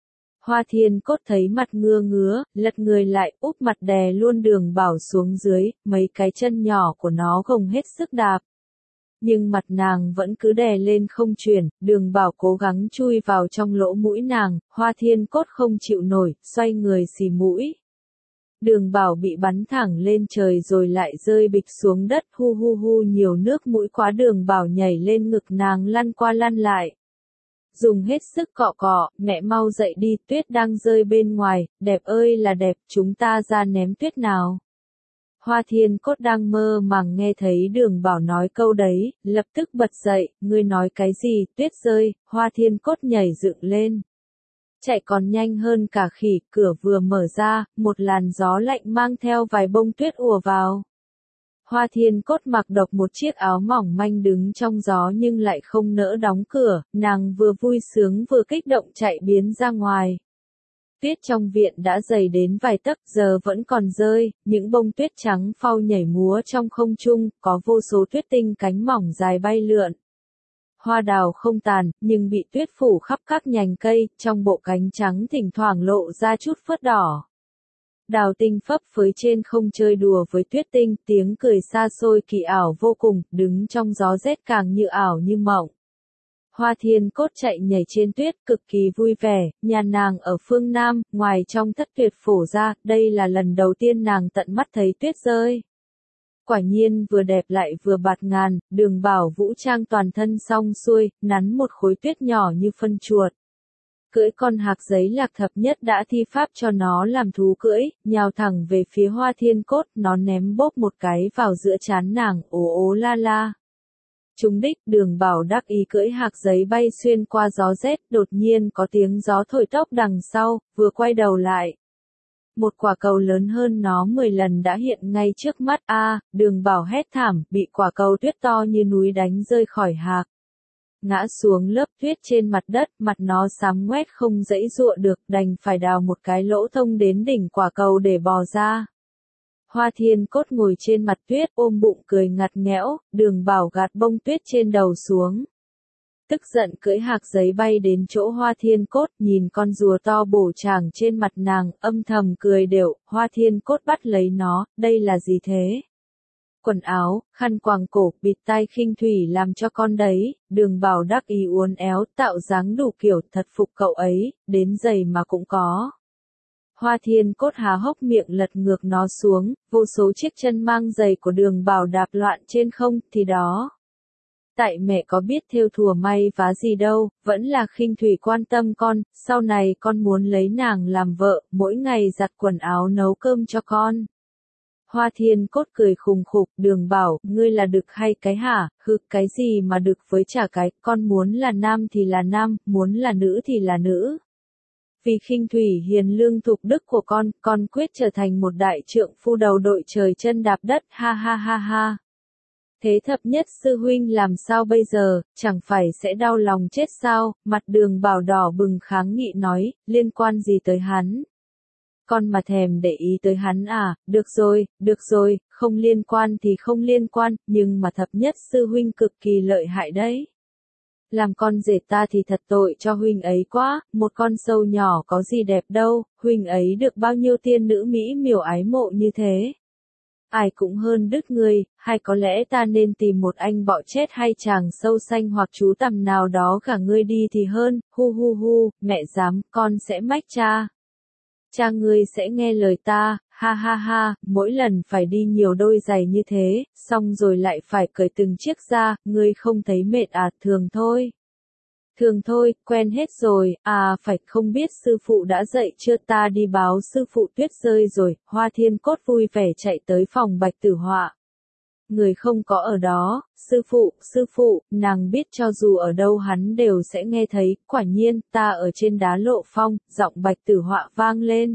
Hoa Thiên Cốt thấy mặt ngưa ngứa, lật người lại, úp mặt đè luôn Đường Bảo xuống dưới, mấy cái chân nhỏ của nó gồng hết sức đạp. Nhưng mặt nàng vẫn cứ đè lên không chuyển, Đường Bảo cố gắng chui vào trong lỗ mũi nàng, Hoa Thiên Cốt không chịu nổi, xoay người xì mũi. Đường Bảo bị bắn thẳng lên trời rồi lại rơi bịch xuống đất, hu hu hu, nhiều nước mũi quá. Đường Bảo nhảy lên ngực nàng lăn qua lăn lại. Dùng hết sức cọ cọ, mẹ mau dậy đi, tuyết đang rơi bên ngoài, đẹp ơi là đẹp, chúng ta ra ném tuyết nào. Hoa Thiên Cốt đang mơ màng nghe thấy Đường Bảo nói câu đấy, lập tức bật dậy, ngươi nói cái gì, tuyết rơi. Hoa Thiên Cốt nhảy dựng lên. Chạy còn nhanh hơn cả khỉ, cửa vừa mở ra, một làn gió lạnh mang theo vài bông tuyết ùa vào. Hoa Thiên Cốt mặc độc một chiếc áo mỏng manh đứng trong gió nhưng lại không nỡ đóng cửa, nàng vừa vui sướng vừa kích động chạy biến ra ngoài. Tuyết trong viện đã dày đến vài tấc, giờ vẫn còn rơi, những bông tuyết trắng phau nhảy múa trong không trung, có vô số tuyết tinh cánh mỏng dài bay lượn. Hoa đào không tàn, nhưng bị tuyết phủ khắp các nhành cây, trong bộ cánh trắng thỉnh thoảng lộ ra chút phớt đỏ. Đào tinh phấp phới trên không chơi đùa với tuyết tinh, tiếng cười xa xôi kỳ ảo vô cùng, đứng trong gió rét càng như ảo như mộng. Hoa Thiên Cốt chạy nhảy trên tuyết, cực kỳ vui vẻ, nhà nàng ở phương Nam, ngoài trong thất tuyệt phủ ra, đây là lần đầu tiên nàng tận mắt thấy tuyết rơi. Quả nhiên vừa đẹp lại vừa bạt ngàn, Đường Bảo vũ trang toàn thân xong xuôi, nắn một khối tuyết nhỏ như phân chuột. cưỡi con hạc giấy Lạc Thập Nhất đã thi pháp cho nó làm thú cưỡi, nhào thẳng về phía Hoa Thiên Cốt, nó ném bốp một cái vào giữa trán nàng, ố ố la la. Trúng đích, Đường Bảo đắc ý cưỡi hạc giấy bay xuyên qua gió rét, đột nhiên có tiếng gió thổi tốc đằng sau, vừa quay đầu lại. Một quả cầu lớn hơn nó mười lần đã hiện ngay trước mắt, a, Đường Bảo hét thảm, bị quả cầu tuyết to như núi đánh rơi khỏi hạc. Ngã xuống lớp tuyết trên mặt đất, mặt nó xám ngoét không giãy giụa được, đành phải đào một cái lỗ thông đến đỉnh quả cầu để bò ra. Hoa Thiên Cốt ngồi trên mặt tuyết ôm bụng cười ngặt nghẽo, Đường Bảo gạt bông tuyết trên đầu xuống. Tức giận cưỡi hạc giấy bay đến chỗ Hoa Thiên Cốt, nhìn con rùa to bổ chảng trên mặt nàng, âm thầm cười đều. Hoa Thiên Cốt bắt lấy nó, đây là gì thế? Quần áo, khăn quàng cổ, bịt tai khinh thủy làm cho con đấy. Đường Bảo đắc ý uốn éo, tạo dáng đủ kiểu, thật phục cậu ấy, đến giày mà cũng có. Hoa Thiên Cốt há hốc miệng lật ngược nó xuống, vô số chiếc chân mang giày của Đường Bảo đạp loạn trên không, thì đó. Tại mẹ có biết thêu thùa may vá gì đâu, vẫn là khinh thủy quan tâm con, sau này con muốn lấy nàng làm vợ, mỗi ngày giặt quần áo nấu cơm cho con. Hoa Thiên Cốt cười khùng khục, Đường Bảo, ngươi là đực hay cái hả, hừ, cái gì mà đực với chả cái, con muốn là nam thì là nam, muốn là nữ thì là nữ. Vì khinh thủy hiền lương thục đức của con, con quyết trở thành một đại trượng phu đầu đội trời chân đạp đất, ha ha ha ha. Thế Thập Nhất sư huynh làm sao bây giờ, chẳng phải sẽ đau lòng chết sao, mặt Đường Bảo đỏ bừng kháng nghị nói, liên quan gì tới hắn? Con mà thèm để ý tới hắn à, được rồi, được rồi, không liên quan thì không liên quan, nhưng mà Thập Nhất sư huynh cực kỳ lợi hại đấy. Làm con rể ta thì thật tội cho huynh ấy quá, một con sâu nhỏ có gì đẹp đâu, huynh ấy được bao nhiêu tiên nữ mỹ miều ái mộ như thế. Ai cũng hơn đứt ngươi, hay có lẽ ta nên tìm một anh bọ chết hay chàng sâu xanh hoặc chú tằm nào đó cả ngươi đi thì hơn, hu hu hu, mẹ dám, con sẽ mách cha. Cha ngươi sẽ nghe lời ta, ha ha ha, mỗi lần phải đi nhiều đôi giày như thế, xong rồi lại phải cởi từng chiếc ra, ngươi không thấy mệt à, thường thôi. Thường thôi, quen hết rồi, à phải không biết sư phụ đã dậy chưa, ta đi báo sư phụ tuyết rơi rồi. Hoa Thiên Cốt vui vẻ chạy tới phòng Bạch Tử Họa. Người không có ở đó, sư phụ, sư phụ, nàng biết cho dù ở đâu hắn đều sẽ nghe thấy, quả nhiên, ta ở trên đá Lộ Phong, giọng Bạch Tử Họa vang lên.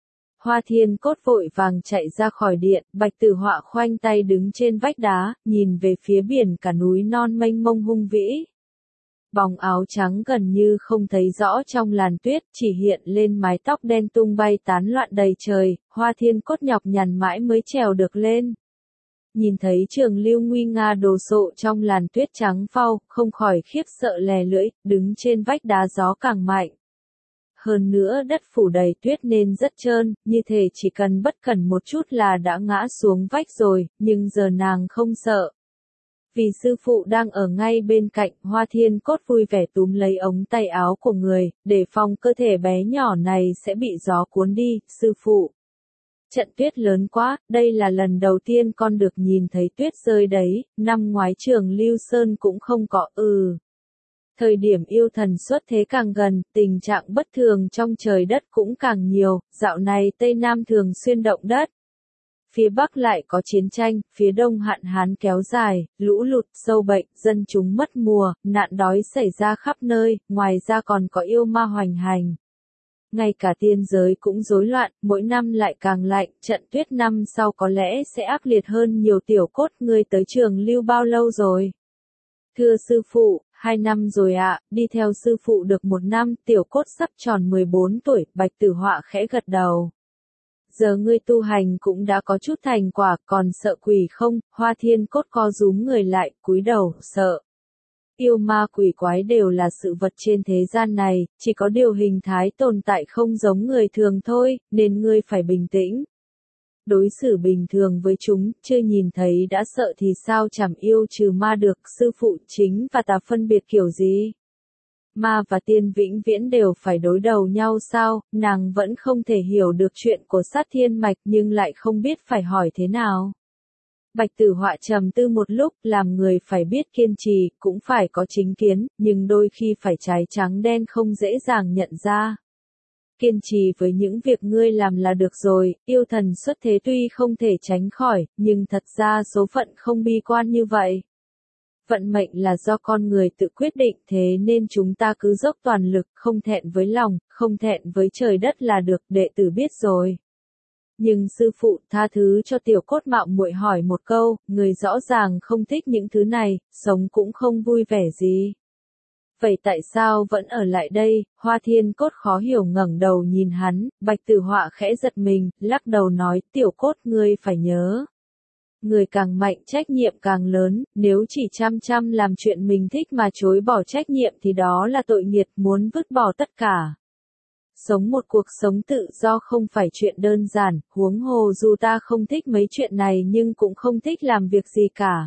Hoa Thiên Cốt vội vàng chạy ra khỏi điện, Bạch Tử Họa khoanh tay đứng trên vách đá, nhìn về phía biển cả núi non mênh mông hung vĩ. Bóng áo trắng gần như không thấy rõ trong làn tuyết, chỉ hiện lên mái tóc đen tung bay tán loạn đầy trời, Hoa Thiên Cốt nhọc nhằn mãi mới trèo được lên. Nhìn thấy Trường Lưu nguy nga đồ sộ trong làn tuyết trắng phau, không khỏi khiếp sợ lè lưỡi, đứng trên vách đá gió càng mạnh. Hơn nữa đất phủ đầy tuyết nên rất trơn, như thể chỉ cần bất cẩn một chút là đã ngã xuống vách rồi, nhưng giờ nàng không sợ. Vì sư phụ đang ở ngay bên cạnh, Hoa Thiên Cốt vui vẻ túm lấy ống tay áo của người, để phòng cơ thể bé nhỏ này sẽ bị gió cuốn đi, sư phụ. Trận tuyết lớn quá, đây là lần đầu tiên con được nhìn thấy tuyết rơi đấy, năm ngoái Trường Lưu Sơn cũng không có, ừ. Thời điểm yêu thần xuất thế càng gần, tình trạng bất thường trong trời đất cũng càng nhiều, dạo này Tây Nam thường xuyên động đất. Phía Bắc lại có chiến tranh, phía Đông hạn hán kéo dài, lũ lụt, sâu bệnh, dân chúng mất mùa, nạn đói xảy ra khắp nơi, ngoài ra còn có yêu ma hoành hành. Ngay cả tiên giới cũng rối loạn, mỗi năm lại càng lạnh, trận tuyết năm sau có lẽ sẽ ác liệt hơn nhiều. Tiểu Cốt, ngươi tới Trường Lưu bao lâu rồi? Thưa sư phụ, hai năm rồi ạ, đi theo sư phụ được một năm, Tiểu Cốt sắp tròn mười bốn tuổi, Bạch Tử Họa khẽ gật đầu. Giờ ngươi tu hành cũng đã có chút thành quả, còn sợ quỷ không? Hoa Thiên Cốt co rúm người lại, cúi đầu, sợ. Yêu ma quỷ quái đều là sự vật trên thế gian này, chỉ có điều hình thái tồn tại không giống người thường thôi, nên ngươi phải bình tĩnh. Đối xử bình thường với chúng, chưa nhìn thấy đã sợ thì sao chẳng yêu trừ ma được, sư phụ chính và tà phân biệt kiểu gì? Ma và tiên vĩnh viễn đều phải đối đầu nhau sao, nàng vẫn không thể hiểu được chuyện của Sát Thiên Mạch nhưng lại không biết phải hỏi thế nào. Bạch Tử Họa trầm tư một lúc, làm người phải biết kiên trì, cũng phải có chính kiến, nhưng đôi khi phải trái trắng đen không dễ dàng nhận ra. Kiên trì với những việc ngươi làm là được rồi, yêu thần xuất thế tuy không thể tránh khỏi, nhưng thật ra số phận không bi quan như vậy. Vận mệnh là do con người tự quyết định, thế nên chúng ta cứ dốc toàn lực, không thẹn với lòng, không thẹn với trời đất là được, đệ tử biết rồi. Nhưng sư phụ, tha thứ cho tiểu cốt mạo muội hỏi một câu, người rõ ràng không thích những thứ này, sống cũng không vui vẻ gì. Vậy tại sao vẫn ở lại đây? Hoa Thiên Cốt khó hiểu ngẩng đầu nhìn hắn, Bạch Tử Họa khẽ giật mình, lắc đầu nói, tiểu cốt ngươi phải nhớ. Người càng mạnh trách nhiệm càng lớn, nếu chỉ chăm chăm làm chuyện mình thích mà chối bỏ trách nhiệm thì đó là tội nghiệt, muốn vứt bỏ tất cả. Sống một cuộc sống tự do không phải chuyện đơn giản, huống hồ dù ta không thích mấy chuyện này nhưng cũng không thích làm việc gì cả.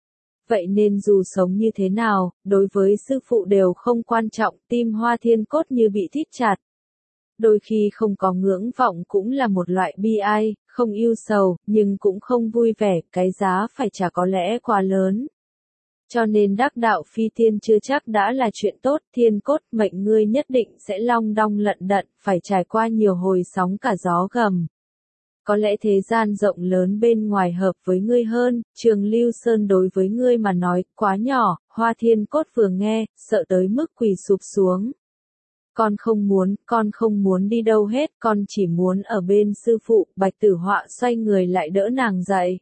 Vậy nên dù sống như thế nào, đối với sư phụ đều không quan trọng, tim Hoa Thiên Cốt như bị thít chặt. Đôi khi không có ngưỡng vọng cũng là một loại bi ai, không yêu sầu, nhưng cũng không vui vẻ, cái giá phải trả có lẽ quá lớn. Cho nên đắc đạo phi tiên chưa chắc đã là chuyện tốt, Thiên Cốt, mệnh ngươi nhất định sẽ long đong lận đận, phải trải qua nhiều hồi sóng cả gió gầm. Có lẽ thế gian rộng lớn bên ngoài hợp với ngươi hơn, Trường Lưu Sơn đối với ngươi mà nói, quá nhỏ, Hoa Thiên Cốt vừa nghe, sợ tới mức quỳ sụp xuống. Con không muốn, con không muốn đi đâu hết, con chỉ muốn ở bên sư phụ, Bạch Tử Họa xoay người lại đỡ nàng dậy.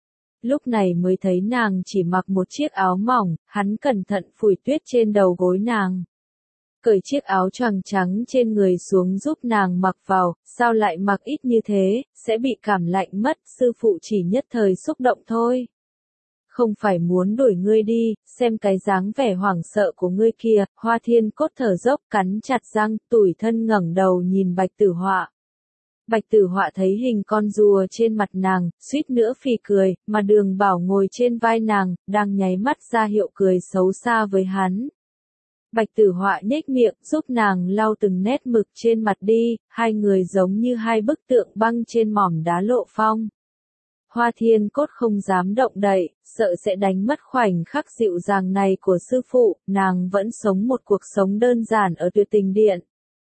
Lúc này mới thấy nàng chỉ mặc một chiếc áo mỏng, hắn cẩn thận phủi tuyết trên đầu gối nàng. Cởi chiếc áo choàng trắng trên người xuống giúp nàng mặc vào, sao lại mặc ít như thế, sẽ bị cảm lạnh mất, sư phụ chỉ nhất thời xúc động thôi. Không phải muốn đuổi ngươi đi, xem cái dáng vẻ hoảng sợ của ngươi kia, Hoa Thiên Cốt thở dốc cắn chặt răng, tủi thân ngẩng đầu nhìn Bạch Tử Họa. Bạch Tử Họa thấy hình con rùa trên mặt nàng, suýt nữa phì cười, mà Đường Bảo ngồi trên vai nàng, đang nháy mắt ra hiệu cười xấu xa với hắn. Bạch Tử Họa nhếch miệng, giúp nàng lau từng nét mực trên mặt đi, hai người giống như hai bức tượng băng trên mỏm đá lộ phong. Hoa Thiên Cốt không dám động đậy, sợ sẽ đánh mất khoảnh khắc dịu dàng này của sư phụ, nàng vẫn sống một cuộc sống đơn giản ở Tuyệt Tình Điện.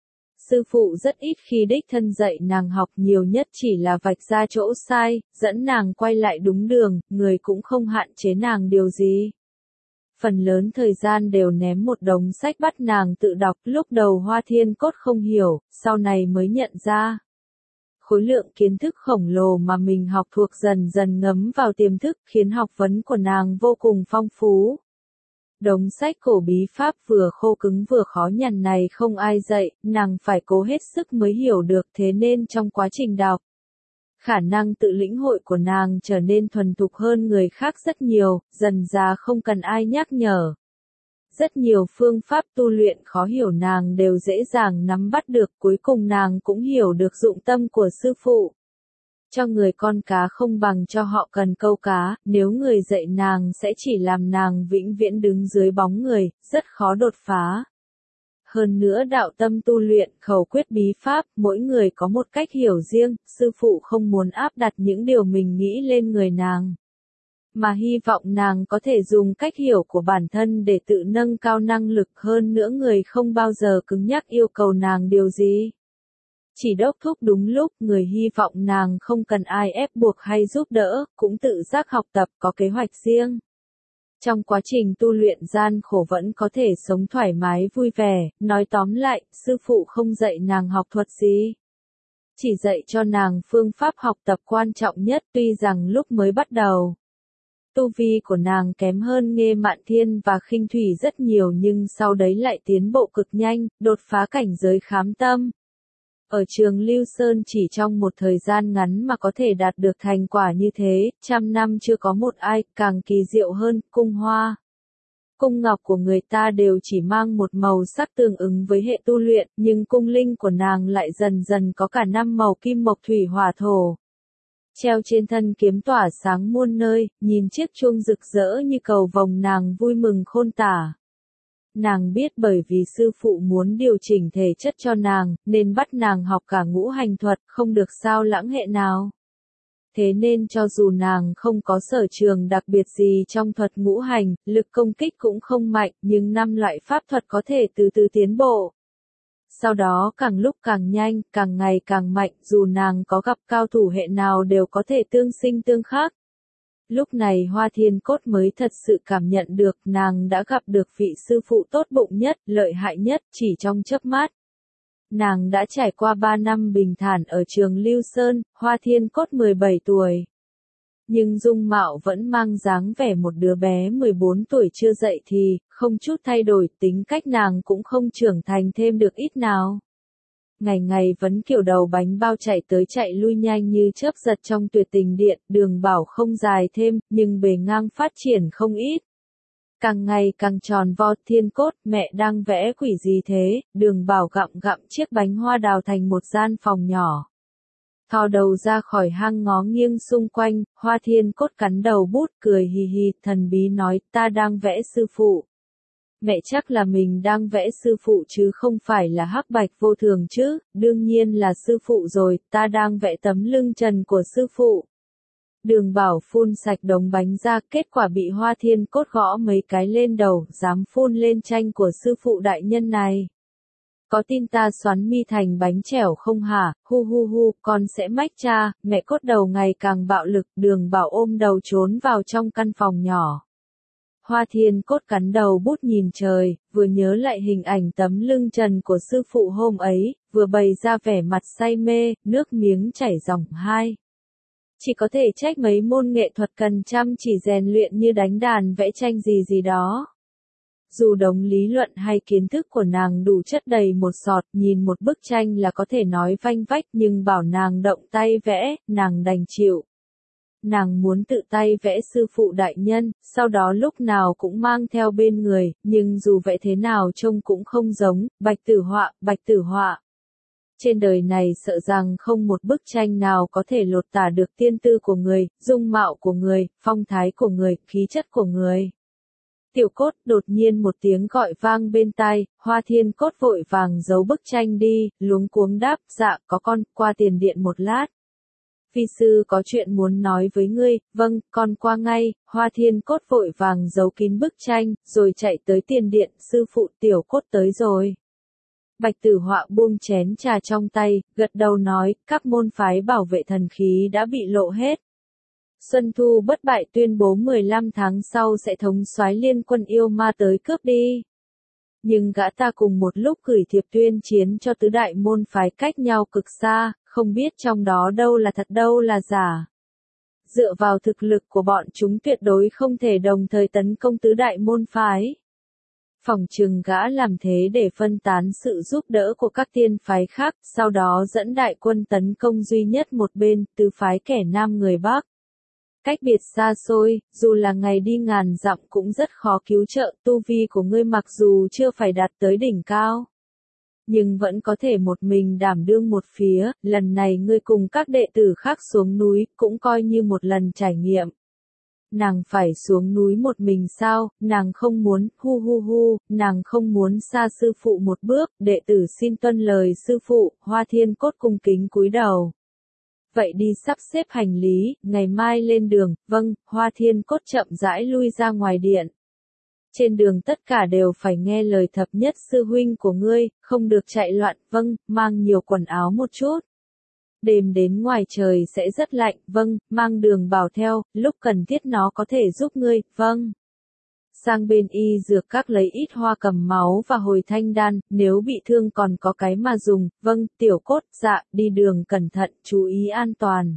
Sư phụ rất ít khi đích thân dạy nàng học, nhiều nhất chỉ là vạch ra chỗ sai, dẫn nàng quay lại đúng đường, người cũng không hạn chế nàng điều gì. Phần lớn thời gian đều ném một đống sách bắt nàng tự đọc, lúc đầu Hoa Thiên Cốt không hiểu, sau này mới nhận ra. Khối lượng kiến thức khổng lồ mà mình học thuộc dần dần ngấm vào tiềm thức, khiến học vấn của nàng vô cùng phong phú. Đống sách cổ bí pháp vừa khô cứng vừa khó nhằn này không ai dạy, nàng phải cố hết sức mới hiểu được, thế nên trong quá trình đọc, khả năng tự lĩnh hội của nàng trở nên thuần thục hơn người khác rất nhiều, dần dà không cần ai nhắc nhở. Rất nhiều phương pháp tu luyện khó hiểu nàng đều dễ dàng nắm bắt được, cuối cùng nàng cũng hiểu được dụng tâm của sư phụ. Cho người con cá không bằng cho họ cần câu cá, nếu người dạy nàng sẽ chỉ làm nàng vĩnh viễn đứng dưới bóng người, rất khó đột phá. Hơn nữa đạo tâm tu luyện, khẩu quyết bí pháp, mỗi người có một cách hiểu riêng, sư phụ không muốn áp đặt những điều mình nghĩ lên người nàng. Mà hy vọng nàng có thể dùng cách hiểu của bản thân để tự nâng cao năng lực, hơn nữa người không bao giờ cứng nhắc yêu cầu nàng điều gì. Chỉ đốc thúc đúng lúc, người hy vọng nàng không cần ai ép buộc hay giúp đỡ, cũng tự giác học tập, có kế hoạch riêng. Trong quá trình tu luyện gian khổ vẫn có thể sống thoải mái vui vẻ, nói tóm lại, sư phụ không dạy nàng học thuật gì. Chỉ dạy cho nàng phương pháp học tập quan trọng nhất, tuy rằng lúc mới bắt đầu. Tu vi của nàng kém hơn Nghê Mạn Thiên và Khinh Thủy rất nhiều nhưng sau đấy lại tiến bộ cực nhanh, đột phá cảnh giới khám tâm. Ở Trường Lưu Sơn chỉ trong một thời gian ngắn mà có thể đạt được thành quả như thế, trăm năm chưa có một ai, càng kỳ diệu hơn, cung hoa. Cung ngọc của người ta đều chỉ mang một màu sắc tương ứng với hệ tu luyện, nhưng cung linh của nàng lại dần dần có cả năm màu kim mộc thủy hỏa thổ. Treo trên thân kiếm tỏa sáng muôn nơi, nhìn chiếc chuông rực rỡ như cầu vồng nàng vui mừng khôn tả. Nàng biết bởi vì sư phụ muốn điều chỉnh thể chất cho nàng, nên bắt nàng học cả ngũ hành thuật, không được sao lãng hệ nào. Thế nên cho dù nàng không có sở trường đặc biệt gì trong thuật ngũ hành, lực công kích cũng không mạnh, nhưng năm loại pháp thuật có thể từ từ tiến bộ. Sau đó càng lúc càng nhanh, càng ngày càng mạnh, dù nàng có gặp cao thủ hệ nào đều có thể tương sinh tương khắc. Lúc này Hoa Thiên Cốt mới thật sự cảm nhận được nàng đã gặp được vị sư phụ tốt bụng nhất, lợi hại nhất, chỉ trong chớp mắt. Nàng đã trải qua ba năm bình thản ở trường Lưu Sơn, Hoa Thiên Cốt mười bảy tuổi. Nhưng dung mạo vẫn mang dáng vẻ một đứa bé mười bốn tuổi chưa dậy thì, không chút thay đổi, tính cách nàng cũng không trưởng thành thêm được ít nào. Ngày ngày vẫn kiểu đầu bánh bao chạy tới chạy lui nhanh như chớp giật trong tuyệt tình điện, Đường Bảo không dài thêm, nhưng bề ngang phát triển không ít. Càng ngày càng tròn vo. Thiên Cốt, mẹ đang vẽ quỷ gì thế? Đường Bảo gặm gặm chiếc bánh hoa đào thành một gian phòng nhỏ. Thò đầu ra khỏi hang ngó nghiêng xung quanh, Hoa Thiên Cốt cắn đầu bút cười hì hì, thần bí nói, ta đang vẽ sư phụ. Mẹ chắc là mình đang vẽ sư phụ chứ không phải là hắc bạch vô thường chứ, đương nhiên là sư phụ rồi, ta đang vẽ tấm lưng trần của sư phụ. Đường Bảo phun sạch đống bánh ra, kết quả bị Hoa Thiên Cốt gõ mấy cái lên đầu, dám phun lên tranh của sư phụ đại nhân này. Có tin ta xoắn mi thành bánh chèo không hả? Hu hu hu, con sẽ mách cha. Mẹ Cốt đầu ngày càng bạo lực, Đường Bảo ôm đầu trốn vào trong căn phòng nhỏ. Hoa Thiên Cốt cắn đầu bút nhìn trời, vừa nhớ lại hình ảnh tấm lưng trần của sư phụ hôm ấy, vừa bày ra vẻ mặt say mê, nước miếng chảy ròng hai. Chỉ có thể trách mấy môn nghệ thuật cần chăm chỉ rèn luyện như đánh đàn vẽ tranh gì gì đó. Dù đống lý luận hay kiến thức của nàng đủ chất đầy một sọt, nhìn một bức tranh là có thể nói vanh vách, nhưng bảo nàng động tay vẽ, nàng đành chịu. Nàng muốn tự tay vẽ sư phụ đại nhân, sau đó lúc nào cũng mang theo bên người, nhưng dù vẽ thế nào trông cũng không giống, bạch tử họa, bạch tử họa. Trên đời này sợ rằng không một bức tranh nào có thể lột tả được tiên tư của người, dung mạo của người, phong thái của người, khí chất của người. Tiểu Cốt, đột nhiên một tiếng gọi vang bên tai, Hoa Thiên Cốt vội vàng giấu bức tranh đi, luống cuống đáp, dạ, có con, qua tiền điện một lát. Phi sư có chuyện muốn nói với ngươi, vâng, con qua ngay. Hoa Thiên Cốt vội vàng giấu kín bức tranh, rồi chạy tới tiền điện, sư phụ Tiểu Cốt tới rồi. Bạch Tử Họa buông chén trà trong tay, gật đầu nói, các môn phái bảo vệ thần khí đã bị lộ hết. Xuân Thu bất bại tuyên bố mười lăm tháng sau sẽ thống soái liên quân yêu ma tới cướp đi. Nhưng gã ta cùng một lúc gửi thiệp tuyên chiến cho tứ đại môn phái cách nhau cực xa, không biết trong đó đâu là thật đâu là giả. Dựa vào thực lực của bọn chúng tuyệt đối không thể đồng thời tấn công tứ đại môn phái. Phỏng chừng gã làm thế để phân tán sự giúp đỡ của các tiên phái khác, sau đó dẫn đại quân tấn công duy nhất một bên, tứ phái kẻ Nam người Bắc. Cách biệt xa xôi, dù là ngày đi ngàn dặm cũng rất khó cứu trợ, tu vi của ngươi mặc dù chưa phải đạt tới đỉnh cao. Nhưng vẫn có thể một mình đảm đương một phía, lần này ngươi cùng các đệ tử khác xuống núi, cũng coi như một lần trải nghiệm. Nàng phải xuống núi một mình sao, nàng không muốn, hu hu hu, nàng không muốn xa sư phụ một bước, đệ tử xin tuân lời sư phụ, Hoa Thiên Cốt cung kính cúi đầu. Vậy đi sắp xếp hành lý, ngày mai lên đường, vâng, Hoa Thiên Cốt chậm rãi lui ra ngoài điện. Trên đường tất cả đều phải nghe lời thập nhất sư huynh của ngươi, không được chạy loạn, vâng, mang nhiều quần áo một chút. Đêm đến ngoài trời sẽ rất lạnh, vâng, mang Đường Bảo theo, lúc cần thiết nó có thể giúp ngươi, vâng. Sang bên y dược các lấy ít hoa cầm máu và hồi thanh đan, nếu bị thương còn có cái mà dùng, vâng, Tiểu Cốt, dạ, đi đường cẩn thận, chú ý an toàn.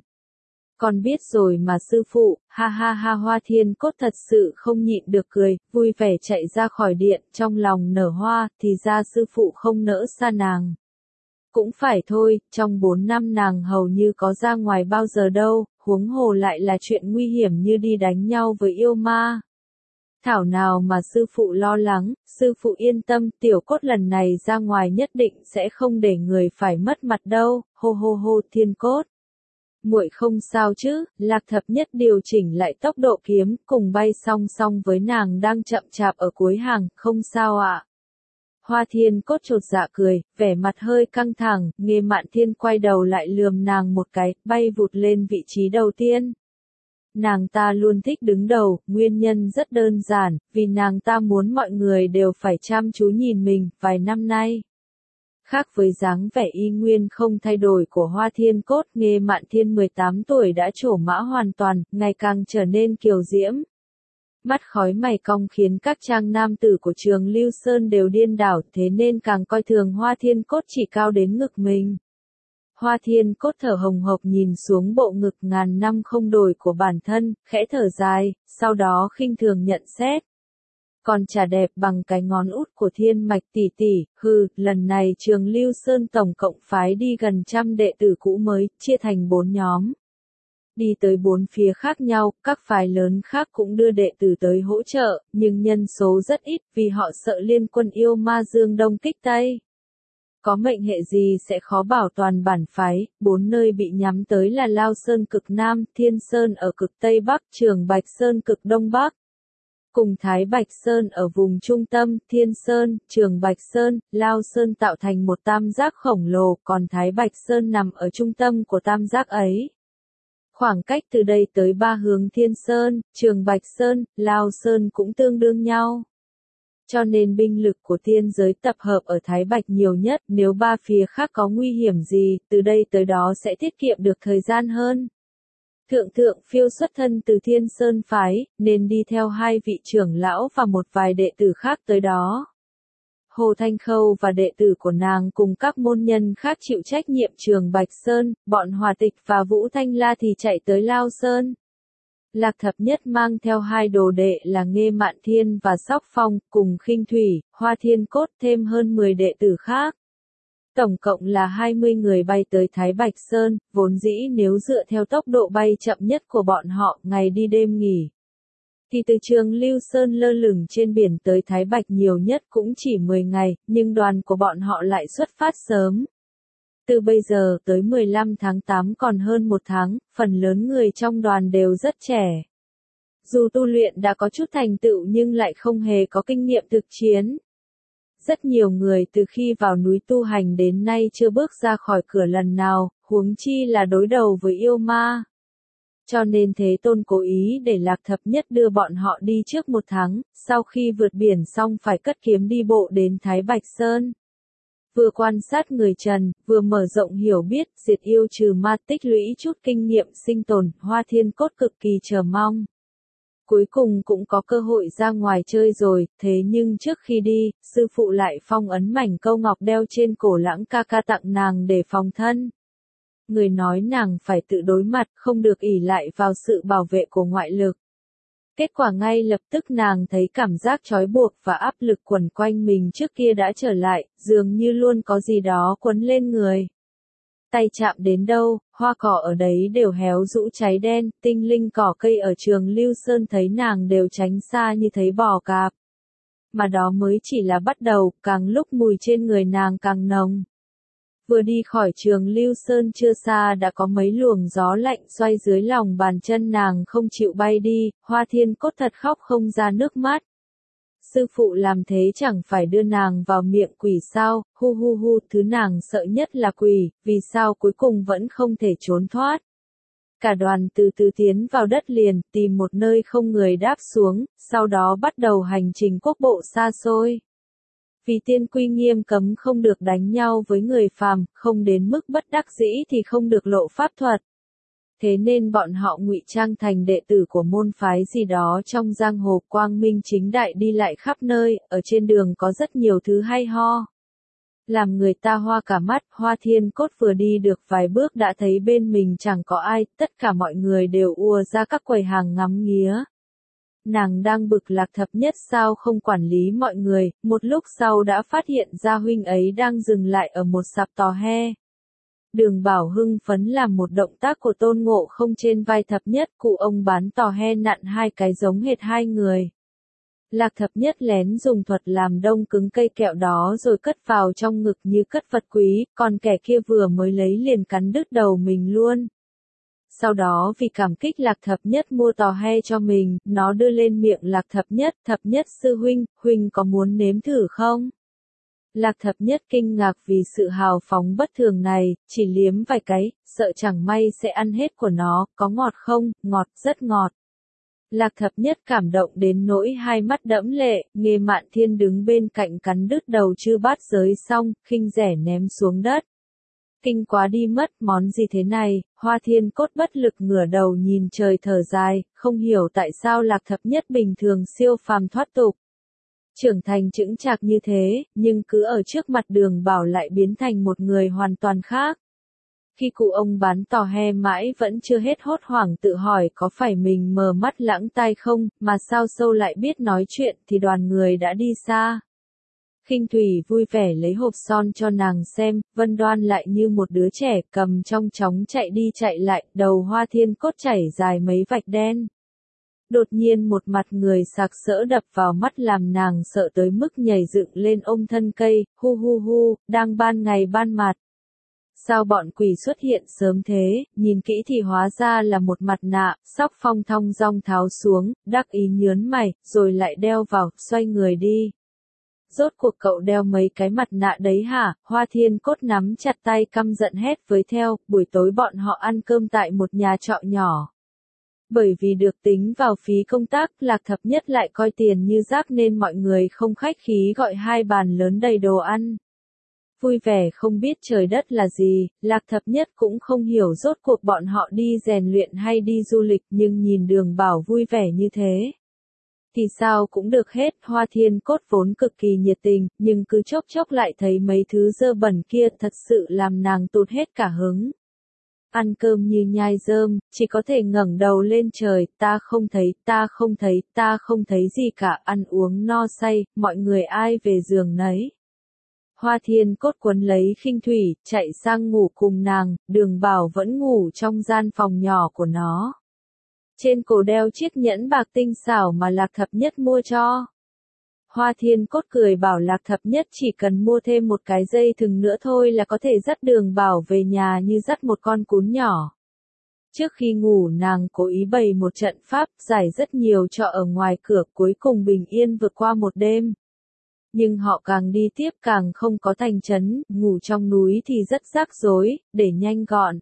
Con biết rồi mà sư phụ, ha ha ha. Hoa Thiên Cốt thật sự không nhịn được cười, vui vẻ chạy ra khỏi điện, trong lòng nở hoa, thì ra sư phụ không nỡ xa nàng. Cũng phải thôi, trong bốn năm nàng hầu như có ra ngoài bao giờ đâu, huống hồ lại là chuyện nguy hiểm như đi đánh nhau với yêu ma. Thảo nào mà sư phụ lo lắng, sư phụ yên tâm, Tiểu Cốt lần này ra ngoài nhất định sẽ không để người phải mất mặt đâu, hô hô hô. Thiên Cốt. Muội không sao chứ? Lạc Thập Nhất điều chỉnh lại tốc độ kiếm, cùng bay song song với nàng đang chậm chạp ở cuối hàng, không sao ạ. Hoa Thiên Cốt chột dạ cười, vẻ mặt hơi căng thẳng, Nghê Mạn Thiên quay đầu lại lườm nàng một cái, bay vụt lên vị trí đầu tiên. Nàng ta luôn thích đứng đầu, nguyên nhân rất đơn giản, vì nàng ta muốn mọi người đều phải chăm chú nhìn mình, vài năm nay. Khác với dáng vẻ y nguyên không thay đổi của Hoa Thiên Cốt, Nghê Mạn Thiên mười tám tuổi đã trổ mã hoàn toàn, ngày càng trở nên kiều diễm. Mắt khói mày cong khiến các trang nam tử của trường Lưu Sơn đều điên đảo, thế nên càng coi thường Hoa Thiên Cốt chỉ cao đến ngực mình. Hoa Thiên Cốt thở hồng hộc nhìn xuống bộ ngực ngàn năm không đổi của bản thân, khẽ thở dài, sau đó khinh thường nhận xét. Còn chả đẹp bằng cái ngón út của Thiên Mạch tỷ tỷ, hừ, lần này trường Lưu Sơn tổng cộng phái đi gần trăm đệ tử cũ mới, chia thành bốn nhóm. Đi tới bốn phía khác nhau, các phái lớn khác cũng đưa đệ tử tới hỗ trợ, nhưng nhân số rất ít vì họ sợ liên quân yêu ma dương đông kích Tây. Có mệnh hệ gì sẽ khó bảo toàn bản phái, bốn nơi bị nhắm tới là Lao Sơn cực Nam, Thiên Sơn ở cực Tây Bắc, Trường Bạch Sơn cực Đông Bắc. Cùng Thái Bạch Sơn ở vùng trung tâm, Thiên Sơn, Trường Bạch Sơn, Lao Sơn tạo thành một tam giác khổng lồ, còn Thái Bạch Sơn nằm ở trung tâm của tam giác ấy. Khoảng cách từ đây tới ba hướng Thiên Sơn, Trường Bạch Sơn, Lao Sơn cũng tương đương nhau. Cho nên binh lực của thiên giới tập hợp ở Thái Bạch nhiều nhất, nếu ba phía khác có nguy hiểm gì, từ đây tới đó sẽ tiết kiệm được thời gian hơn. Thượng thượng phiêu xuất thân từ Thiên Sơn phái, nên đi theo hai vị trưởng lão và một vài đệ tử khác tới đó. Hồ Thanh Khâu và đệ tử của nàng cùng các môn nhân khác chịu trách nhiệm Trường Bạch Sơn, bọn Hòa Tịch và Vũ Thanh La thì chạy tới Lao Sơn. Lạc Thập Nhất mang theo hai đồ đệ là Nghê Mạn Thiên và Sóc Phong, cùng Khinh Thủy, Hoa Thiên Cốt thêm hơn mười đệ tử khác. Tổng cộng là hai mươi người bay tới Thái Bạch Sơn, vốn dĩ nếu dựa theo tốc độ bay chậm nhất của bọn họ, ngày đi đêm nghỉ. Thì từ trường Lưu Sơn lơ lửng trên biển tới Thái Bạch nhiều nhất cũng chỉ mười ngày, nhưng đoàn của bọn họ lại xuất phát sớm. Từ bây giờ tới mười lăm tháng tám còn hơn một tháng, phần lớn người trong đoàn đều rất trẻ. Dù tu luyện đã có chút thành tựu nhưng lại không hề có kinh nghiệm thực chiến. Rất nhiều người từ khi vào núi tu hành đến nay chưa bước ra khỏi cửa lần nào, huống chi là đối đầu với yêu ma. Cho nên Thế Tôn cố ý để Lạc Thập Nhất đưa bọn họ đi trước một tháng, sau khi vượt biển xong phải cất kiếm đi bộ đến Thái Bạch Sơn. Vừa quan sát người Trần, vừa mở rộng hiểu biết, diệt yêu trừ ma, tích lũy chút kinh nghiệm sinh tồn, Hoa Thiên Cốt cực kỳ chờ mong. Cuối cùng cũng có cơ hội ra ngoài chơi rồi, thế nhưng trước khi đi, sư phụ lại phong ấn mảnh câu ngọc đeo trên cổ Lãng ca ca tặng nàng để phòng thân. Người nói nàng phải tự đối mặt, không được ỷ lại vào sự bảo vệ của ngoại lực. Kết quả ngay lập tức nàng thấy cảm giác trói buộc và áp lực quẩn quanh mình trước kia đã trở lại, dường như luôn có gì đó quấn lên người. Tay chạm đến đâu, hoa cỏ ở đấy đều héo rũ cháy đen, tinh linh cỏ cây ở trường Lưu Sơn thấy nàng đều tránh xa như thấy bò cạp. Mà đó mới chỉ là bắt đầu, càng lúc mùi trên người nàng càng nồng. Vừa đi khỏi trường Lưu Sơn chưa xa đã có mấy luồng gió lạnh xoay dưới lòng bàn chân nàng không chịu bay đi, Hoa Thiên Cốt thật khóc không ra nước mắt. Sư phụ làm thế chẳng phải đưa nàng vào miệng quỷ sao, hu hu hu, thứ nàng sợ nhất là quỷ, vì sao cuối cùng vẫn không thể trốn thoát. Cả đoàn từ từ tiến vào đất liền, tìm một nơi không người đáp xuống, sau đó bắt đầu hành trình quốc bộ xa xôi. Vì tiên quy nghiêm cấm không được đánh nhau với người phàm, không đến mức bất đắc dĩ thì không được lộ pháp thuật. Thế nên bọn họ ngụy trang thành đệ tử của môn phái gì đó trong giang hồ, quang minh chính đại đi lại khắp nơi, ở trên đường có rất nhiều thứ hay ho. Làm người ta hoa cả mắt, Hoa Thiên Cốt vừa đi được vài bước đã thấy bên mình chẳng có ai, tất cả mọi người đều ùa ra các quầy hàng ngắm nghía. Nàng đang bực Lạc Thập Nhất sao không quản lý mọi người, một lúc sau đã phát hiện ra huynh ấy đang dừng lại ở một sạp tò he. Đường Bảo hưng phấn làm một động tác của Tôn Ngộ Không trên vai Thập Nhất, cụ ông bán tò he nặn hai cái giống hệt hai người. Lạc Thập Nhất lén dùng thuật làm đông cứng cây kẹo đó rồi cất vào trong ngực như cất vật quý, còn kẻ kia vừa mới lấy liền cắn đứt đầu mình luôn. Sau đó vì cảm kích Lạc Thập Nhất mua tò he cho mình, nó đưa lên miệng Lạc Thập Nhất, Thập Nhất sư huynh, huynh có muốn nếm thử không? Lạc Thập Nhất kinh ngạc vì sự hào phóng bất thường này, chỉ liếm vài cái, sợ chẳng may sẽ ăn hết của nó, có ngọt không? Ngọt, rất ngọt. Lạc Thập Nhất cảm động đến nỗi hai mắt đẫm lệ, Nghê Mạn Thiên đứng bên cạnh cắn đứt đầu chư bát giới xong, khinh rẻ ném xuống đất. Kinh quá đi mất, món gì thế này? Hoa Thiên Cốt bất lực ngửa đầu nhìn trời thở dài, không hiểu tại sao Lạc Thập Nhất bình thường siêu phàm thoát tục. Trưởng thành chững chạc như thế, nhưng cứ ở trước mặt Đường Bảo lại biến thành một người hoàn toàn khác. Khi cụ ông bán tò he mãi vẫn chưa hết hốt hoảng tự hỏi có phải mình mờ mắt lãng tai không, mà sao sâu lại biết nói chuyện thì đoàn người đã đi xa. Khinh Thủy vui vẻ lấy hộp son cho nàng xem, Vân Đoan lại như một đứa trẻ cầm trong chóng chạy đi chạy lại, đầu Hoa Thiên Cốt chảy dài mấy vạch đen. Đột nhiên một mặt người sặc sỡ đập vào mắt làm nàng sợ tới mức nhảy dựng lên ôm thân cây, hu hu hu, đang ban ngày ban mặt. Sao bọn quỷ xuất hiện sớm thế, nhìn kỹ thì hóa ra là một mặt nạ, Sóc Phong thong dong tháo xuống, đắc ý nhớn mày, rồi lại đeo vào, xoay người đi. Rốt cuộc cậu đeo mấy cái mặt nạ đấy hả? Hoa Thiên Cốt nắm chặt tay căm giận hét với theo, buổi tối bọn họ ăn cơm tại một nhà trọ nhỏ. Bởi vì được tính vào phí công tác, Lạc Thập Nhất lại coi tiền như rác nên mọi người không khách khí gọi hai bàn lớn đầy đồ ăn. Vui vẻ không biết trời đất là gì, Lạc Thập Nhất cũng không hiểu rốt cuộc bọn họ đi rèn luyện hay đi du lịch, nhưng nhìn Đường Bảo vui vẻ như thế thì sao cũng được hết. Hoa Thiên Cốt vốn cực kỳ nhiệt tình, nhưng cứ chốc chốc lại thấy mấy thứ dơ bẩn kia thật sự làm nàng tụt hết cả hứng. Ăn cơm như nhai rơm, chỉ có thể ngẩng đầu lên trời, ta không thấy, ta không thấy, ta không thấy gì cả, ăn uống no say, mọi người ai về giường nấy. Hoa Thiên Cốt quấn lấy Khinh Thủy, chạy sang ngủ cùng nàng, Đường Bảo vẫn ngủ trong gian phòng nhỏ của nó. Trên cổ đeo chiếc nhẫn bạc tinh xảo mà Lạc Thập Nhất mua cho. Hoa Thiên Cốt cười bảo Lạc Thập Nhất chỉ cần mua thêm một cái dây thừng nữa thôi là có thể dắt Đường Bảo về nhà như dắt một con cún nhỏ. Trước khi ngủ nàng cố ý bày một trận pháp, giải rất nhiều trò ở ngoài cửa, cuối cùng bình yên vượt qua một đêm. Nhưng họ càng đi tiếp càng không có thành trấn, ngủ trong núi thì rất rắc rối, để nhanh gọn.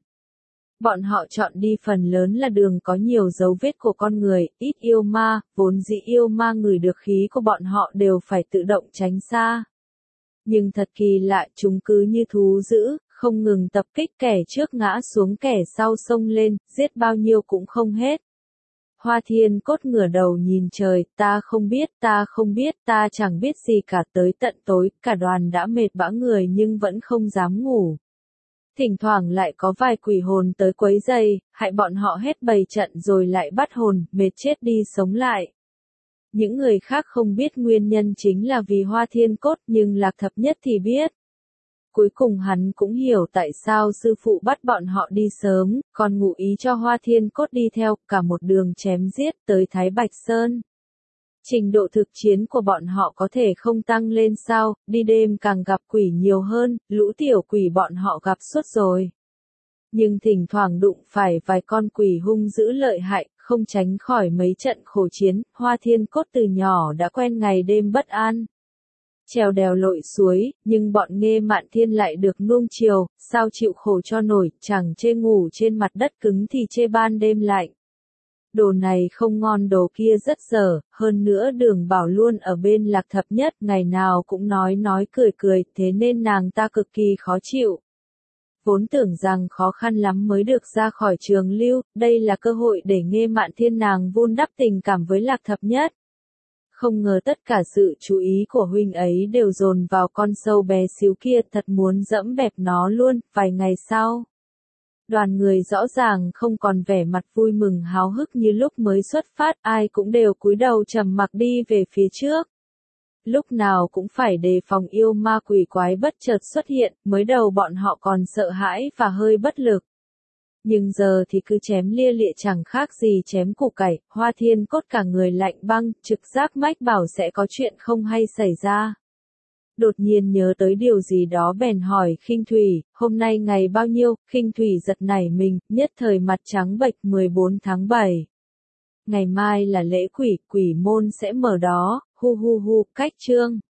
Bọn họ chọn đi phần lớn là đường có nhiều dấu vết của con người, ít yêu ma, vốn dĩ yêu ma ngửi được khí của bọn họ đều phải tự động tránh xa. Nhưng thật kỳ lạ, chúng cứ như thú dữ, không ngừng tập kích, kẻ trước ngã xuống kẻ sau xông lên, giết bao nhiêu cũng không hết. Hoa Thiên Cốt ngửa đầu nhìn trời, ta không biết, ta không biết, ta chẳng biết gì cả. Tới tận tối, cả đoàn đã mệt bã người nhưng vẫn không dám ngủ. Thỉnh thoảng lại có vài quỷ hồn tới quấy rầy, hại bọn họ hết bầy trận rồi lại bắt hồn, mệt chết đi sống lại. Những người khác không biết nguyên nhân chính là vì Hoa Thiên Cốt, nhưng Lạc Thập Nhất thì biết. Cuối cùng hắn cũng hiểu tại sao sư phụ bắt bọn họ đi sớm, còn ngụ ý cho Hoa Thiên Cốt đi theo, cả một đường chém giết tới Thái Bạch Sơn. Trình độ thực chiến của bọn họ có thể không tăng lên sao, đi đêm càng gặp quỷ nhiều hơn, lũ tiểu quỷ bọn họ gặp suốt rồi. Nhưng thỉnh thoảng đụng phải vài con quỷ hung dữ lợi hại, không tránh khỏi mấy trận khổ chiến, Hoa Thiên Cốt từ nhỏ đã quen ngày đêm bất an. Trèo đèo lội suối, nhưng bọn Nghê Mạn Thiên lại được nuông chiều, sao chịu khổ cho nổi, chẳng chê ngủ trên mặt đất cứng thì chê ban đêm lạnh. Đồ này không ngon đồ kia rất dở, hơn nữa Đường Bảo luôn ở bên Lạc Thập Nhất, ngày nào cũng nói nói cười cười, thế nên nàng ta cực kỳ khó chịu. Vốn tưởng rằng khó khăn lắm mới được ra khỏi trường lưu, đây là cơ hội để Nghê Mạn Thiên nàng vun đắp tình cảm với Lạc Thập Nhất. Không ngờ tất cả sự chú ý của huynh ấy đều dồn vào con sâu bé xíu kia, thật muốn dẫm bẹp nó luôn. Vài ngày sau, đoàn người rõ ràng không còn vẻ mặt vui mừng háo hức như lúc mới xuất phát, ai cũng đều cúi đầu trầm mặc đi về phía trước. Lúc nào cũng phải đề phòng yêu ma quỷ quái bất chợt xuất hiện, mới đầu bọn họ còn sợ hãi và hơi bất lực. Nhưng giờ thì cứ chém lia lịa chẳng khác gì chém củ cải. Hoa Thiên Cốt cả người lạnh băng, trực giác mách bảo sẽ có chuyện không hay xảy ra. Đột nhiên nhớ tới điều gì đó bèn hỏi Khinh Thủy, hôm nay ngày bao nhiêu? Khinh Thủy giật nảy mình, nhất thời mặt trắng bệch. Mười bốn tháng bảy. Ngày mai là lễ quỷ, quỷ môn sẽ mở đó, hu hu hu, cách chương.